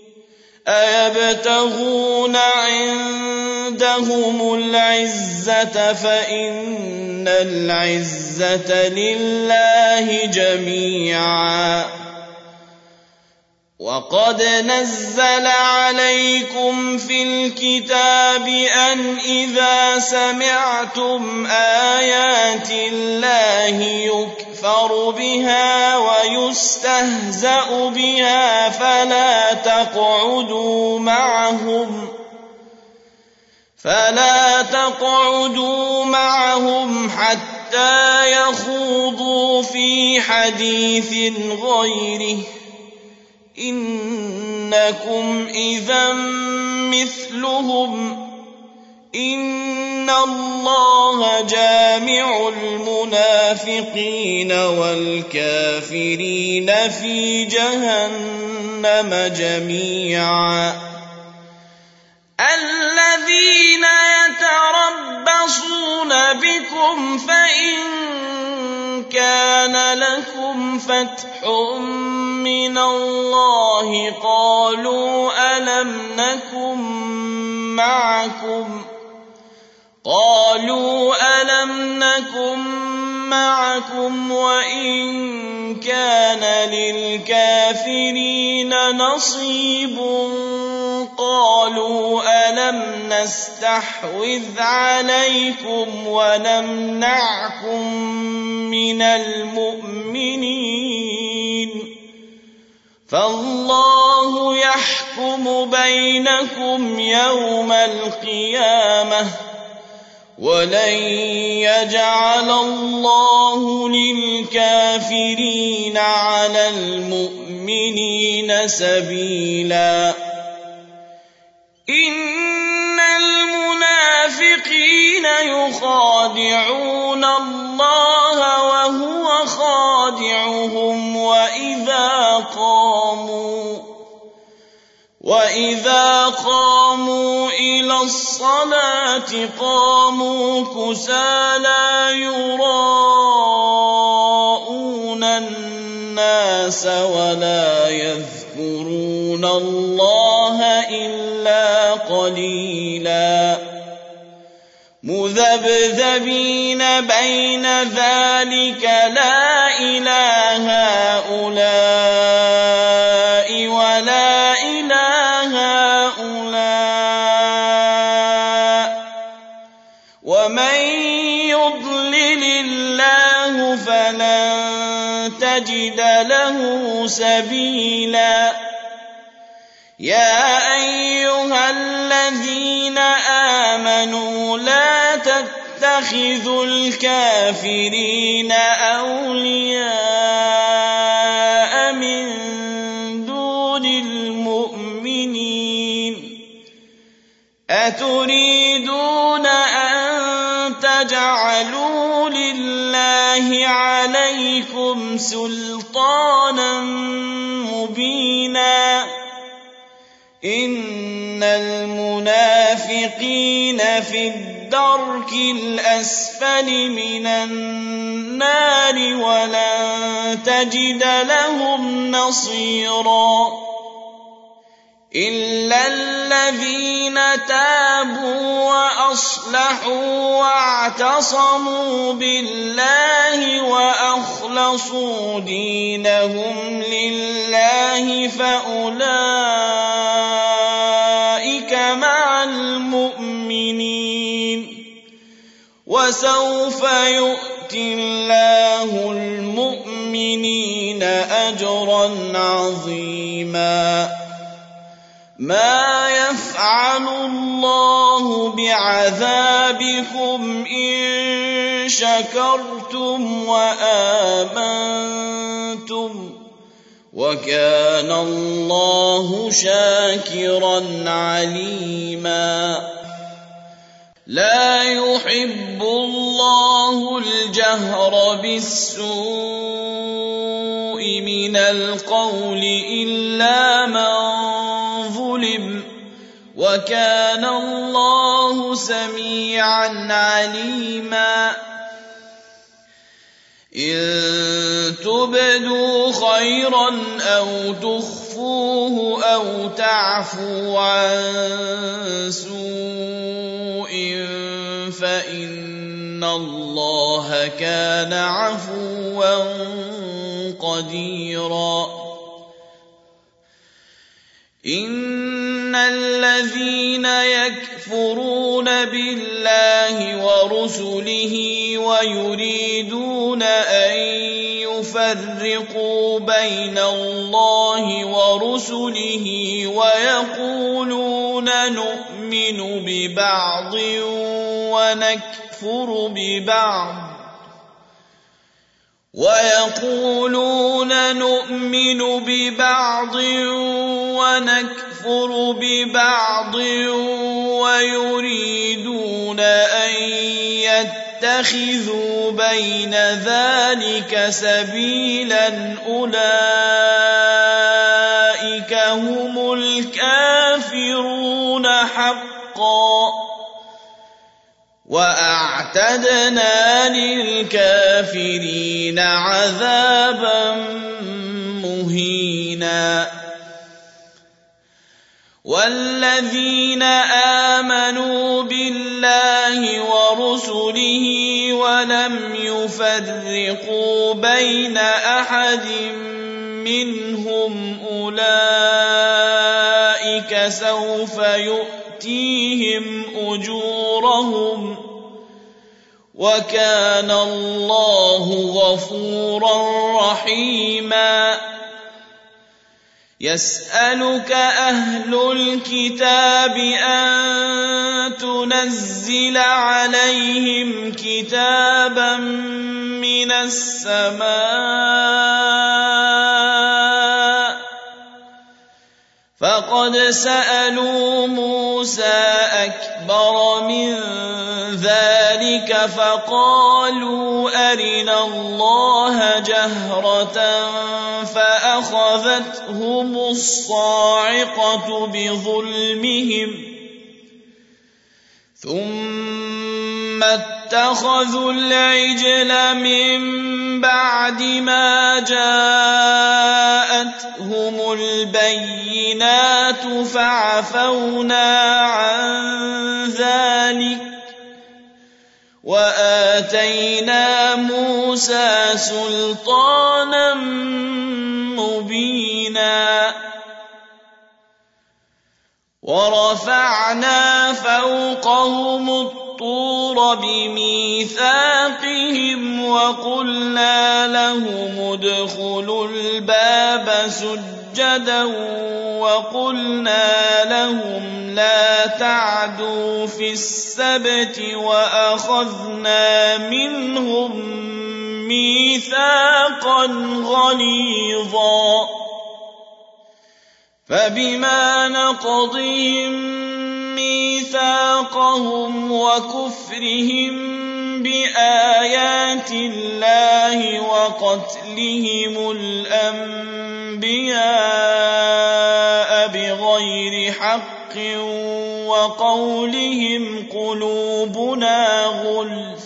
أيبتغون عندهم العزة فإن العزة لله جميعا. وقد نزل عليكم في الكتاب أن إذا سمعتم آيات الله يكفر بها ويستهزأ بها فلا تقعدوا معهم حتى يخوضوا في حديث غيره إنكم إذا مثلهم إن الله جامع المنافقين والكافرين في جهنم جميعا. الذين يتربصون بكم فإن كان لكم فتح من الله قالوا ألم نكن معكم وإن كان للكافرين نصيب قالوا ألم نستحوذ عليكم ونمنعكم من المؤمنين فالله يحكم بينكم يوم القيامة ولن يجعل الله للكافرين على المؤمنين سبيلا. إن المنافقين يخادعون الله وهو خادعهم وإذا قاموا إلى الصلاة قاموا كسالى يراءون الناس ولا يذكرون الله إلا قليلا. مذبذبين بين ذلك لا إله هؤلاء ولا إله هؤلاء ومن يضلل الله فلن تجد له سبيلا يا أيها الذين آمنوا لا تتخذوا الكافرين أولياء من دون المؤمنين أتريدون أن تجعلوا لله عليكم سلطانا مبينا إن المنافقين في الدرك الأسفل من النار ولن تجد لهم نصيرا إلا الذين تابوا وأصلحوا واعتصموا بالله وأخلصوا دينهم لله فأولئك مع المؤمنين وسوف يؤتي الله المؤمنين أجرا عظيما ما يفعل الله بعذابكم إن شكرتم وآمنتم وكان الله شاكرا عليما لا يحب الله الجهر بالسوء من القول إلا من ظلم وكان الله سميعا عليما إن تبدوا خيرا أو تخفوه أو تعفوا عن سوء فإن الله كان عفوا قديرا إن الذين يكفرون بالله ورسله ويريدون أن يفرقوا بين الله ورسله ويقولون نؤمن ببعض ونكفر ببعض ويريدون أن يتخذوا بين ذلك سبيلا أولئك هم الكافرون حقا وأعتدنا للكافرين عذابا مهينا والذين آمنوا بالله ورسله ولم يفرقوا بين أحد منهم أولئك سوف يؤتيهم أجورهم وكان الله غفورا رحيما يسألك أهل الكتاب أن تنزل عليهم كتابا من السماء فقد سألوا موسى أكبر من ذلك فقالوا أرنا الله جهرة فأخذتهم الصاعقة بظلمهم ثم اتخذوا العجل من بعد ما جاءتهم البينات فعفونا عن ذلك وآتينا موسى سلطانا مبينا ورفعنا فوقهم الطور بميثاقهم وقلنا لهم ادخلوا الباب سجدا وقلنا لهم لا تعدوا في السبت وأخذنا منهم ميثاقا غليظا فبما نقضهم ميثاقهم وكفرهم بآيات الله وقتلهم الأنبياء بغير حق وقولهم قلوبنا غلف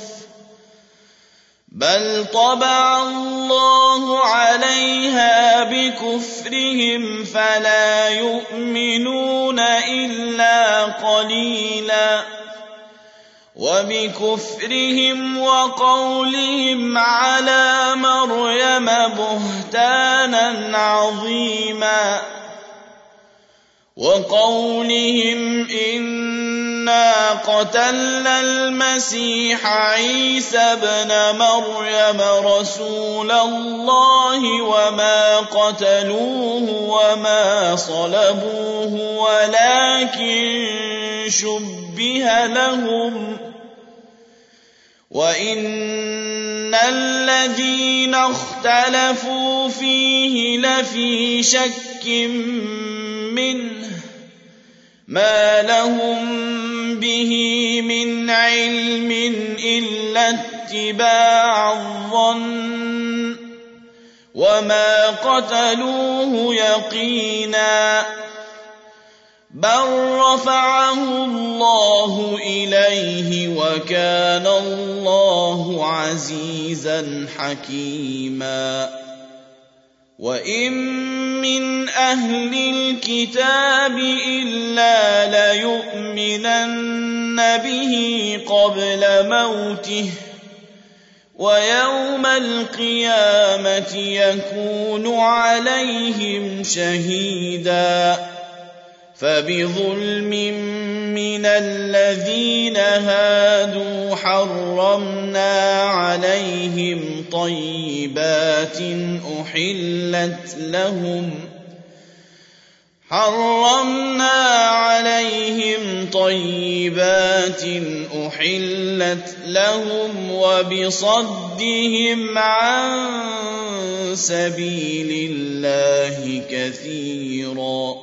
بل طبع الله عليها بكفرهم فلا يؤمنون إلا قليلا وبكفرهم وقولهم على مريم بهتانا عظيما وقولهم إنا قتلنا المسيح عيسى ابن مريم رسول الله وما قتلوه وما صلبوه ولكن شبه لهم وإن الذين اختلفوا فيه لفي شك منه ما لهم به من علم إلا اتباع الظن وما قتلوه يقينا بل رفعه الله إليه وكان الله عزيزا حكيما وإن من أهل الكتاب إلا ليؤمنن به قبل موته ويوم القيامة يكون عليهم شهيدا فبظلم من الذين هادوا حرمنا عليهم طيبات أحلت لهم وبصدهم عن سبيل الله كثيرا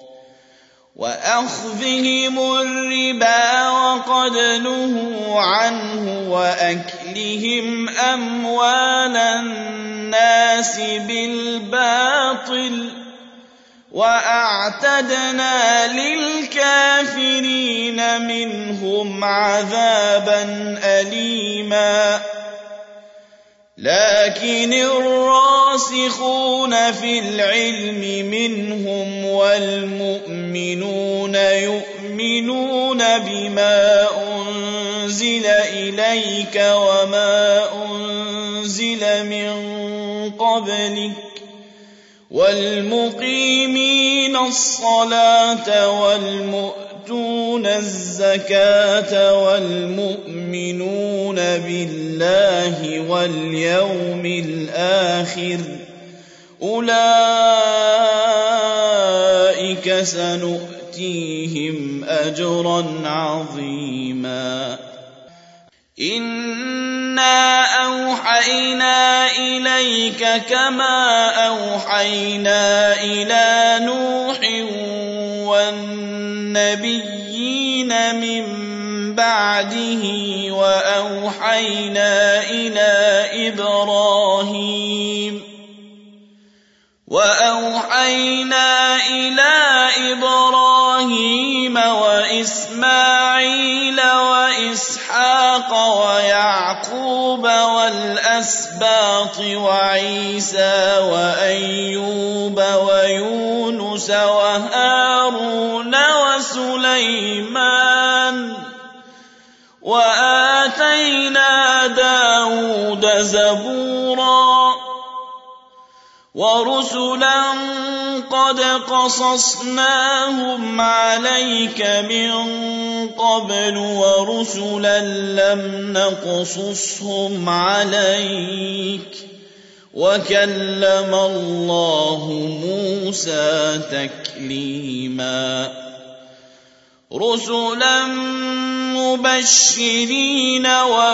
وأخذهم الربا وقد نهوا عنه وأكلهم أموال الناس بالباطل وأعتدنا للكافرين منهم عذابا أليما لكن الراسخون في العلم منهم والمؤمنون يؤمنون بما أنزل إليك وما أنزل من قبلك والمقيمين الصلاة والمؤتون الزكاة والمؤمنون بالله واليوم الآخر أولئك سنؤتيهم أجرا عظيما إنا أوحينا إليك كما أوحينا إلى نوح والنبيين من بعده وأوحينا إلى إبراهيم وإسماعيل وإسحاق ويعقوب والأسباط وعيسى وأيوب ويونس وهارون وسليمان وآتينا داود زبورا ورسلا قد قصصناهم عليك من قبل ورسلا لم نقصصهم عليك وكلم الله موسى تكليما رسلا مبشرين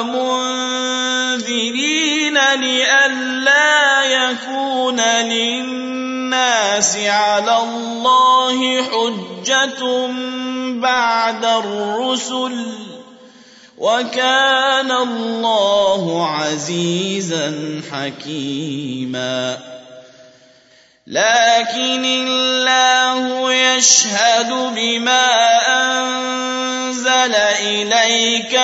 ومنذرين لئلا يكون للناس على الله حجة بعد الرسل وكان الله عزيزا حكيما لكن الله يشهد بما أنزل إليك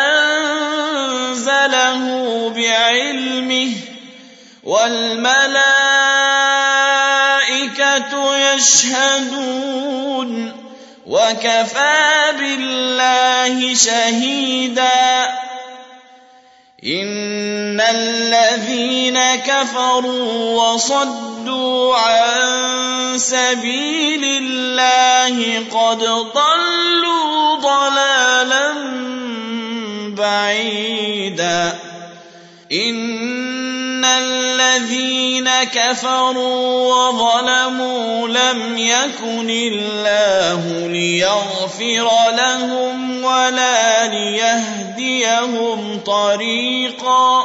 أنزله بعلمه والملائكة يشهدون وكفى بالله شهيدا إن الذين كفروا وصدوا عن سبيل الله قد ضلوا ضلالا بعيدا إن الذين كفروا وظلموا لم يكن الله ليغفر لهم ولا ليهديهم طريقا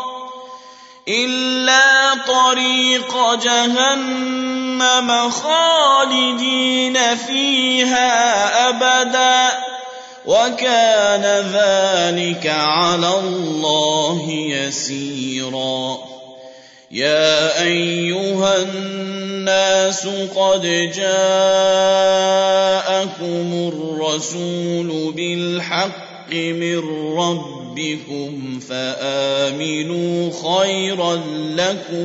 إلا طريق جهنم خالدين فيها أبدا وكان ذلك على الله يسيرا يا أيها الناس قد جاءكم الرسول بالحق من ربكم فآمنوا خيرا لكم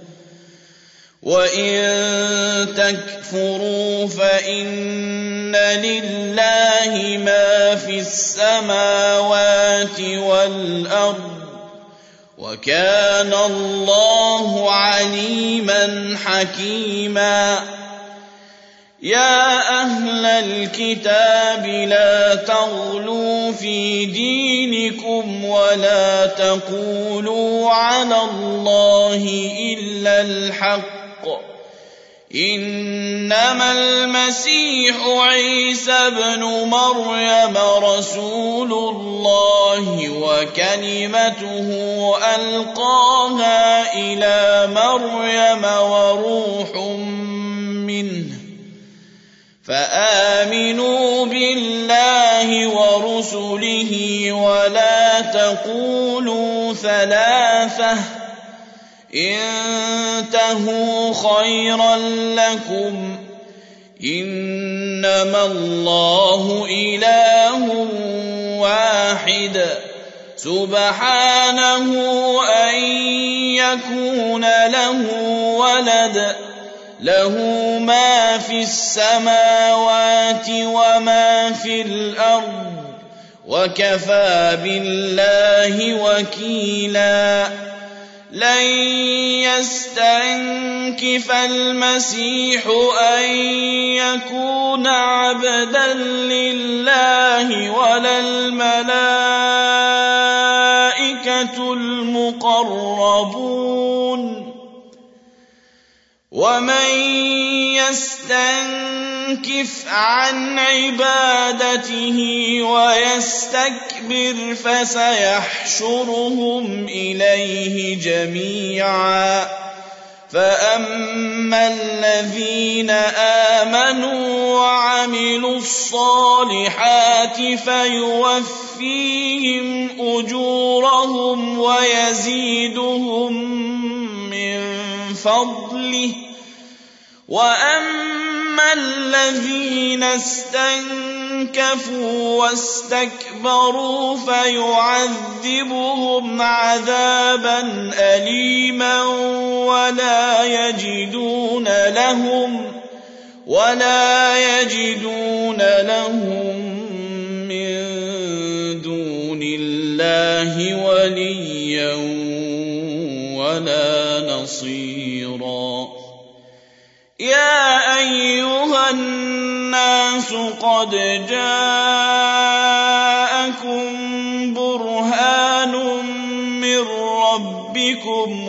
وإن تكفروا فإن لله ما في السماوات والأرض وكان الله عليما حكيما يا أهل الكتاب لا تغلوا في دينكم ولا تقولوا على الله إلا الحق إنما المسيح عيسى ابن مريم رسول الله وكلمته ألقاها إلى مريم وروح منه فآمنوا بالله ورسله ولا تقولوا ثلاثة انتهوا خيرا لكم إنما الله إله واحد سبحانه أن يكون له ولد له ما في السماوات وما في الأرض وكفى بالله وكيلا لن يستنكف المسيح أن يكون عبدا لله ولا الملائكة المقربون ومن يستنكف عن عبادته ويستكبر فسيحشرهم إليه جميعا فأما الذين آمنوا وعملوا الصالحات فيوفيهم أجورهم ويزيدهم من فضله وأما الذين استنكفوا واستكبروا فيعذبهم عذابا أليما ولا يجدون لهم من دون الله وليا ولا نصيرا الناس قد جاءكم برهان من ربكم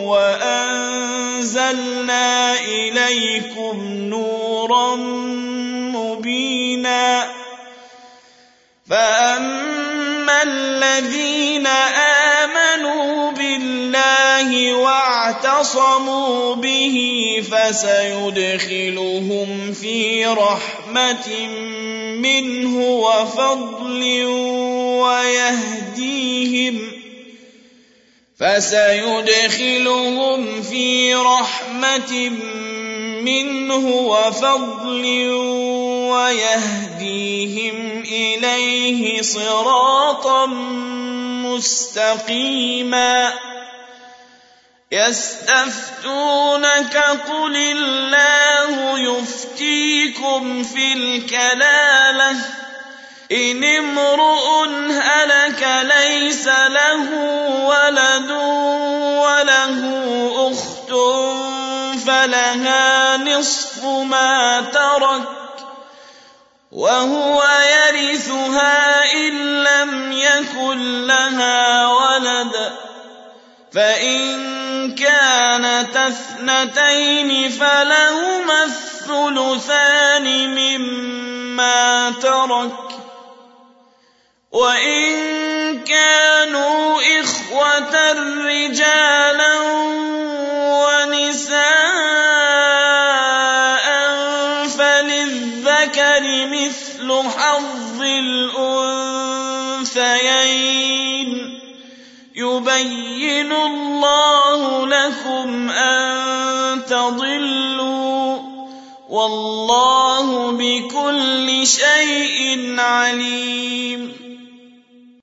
وأنزلنا إليكم نورا مبينا فأما الذين آمنوا بالله واعتصموا به فسيدخلهم في رحمة منه وفضل ويهديهم إليه صراطا مستقيما يستفتونك قل الله يفتيكم في الكلالة إن امرؤ هلك ليس له ولد وله أخت فلها نصف ما ترك وهو يرثها إن لم يكن لها ولد فإن كانت اثنتين فلهما الثلثان مما ترك وإن كانوا إخوة رجالا ونساء فللذكر مثل حظ الأنثيين يبين الله لكم أن تضلوا والله بكل شيء عليم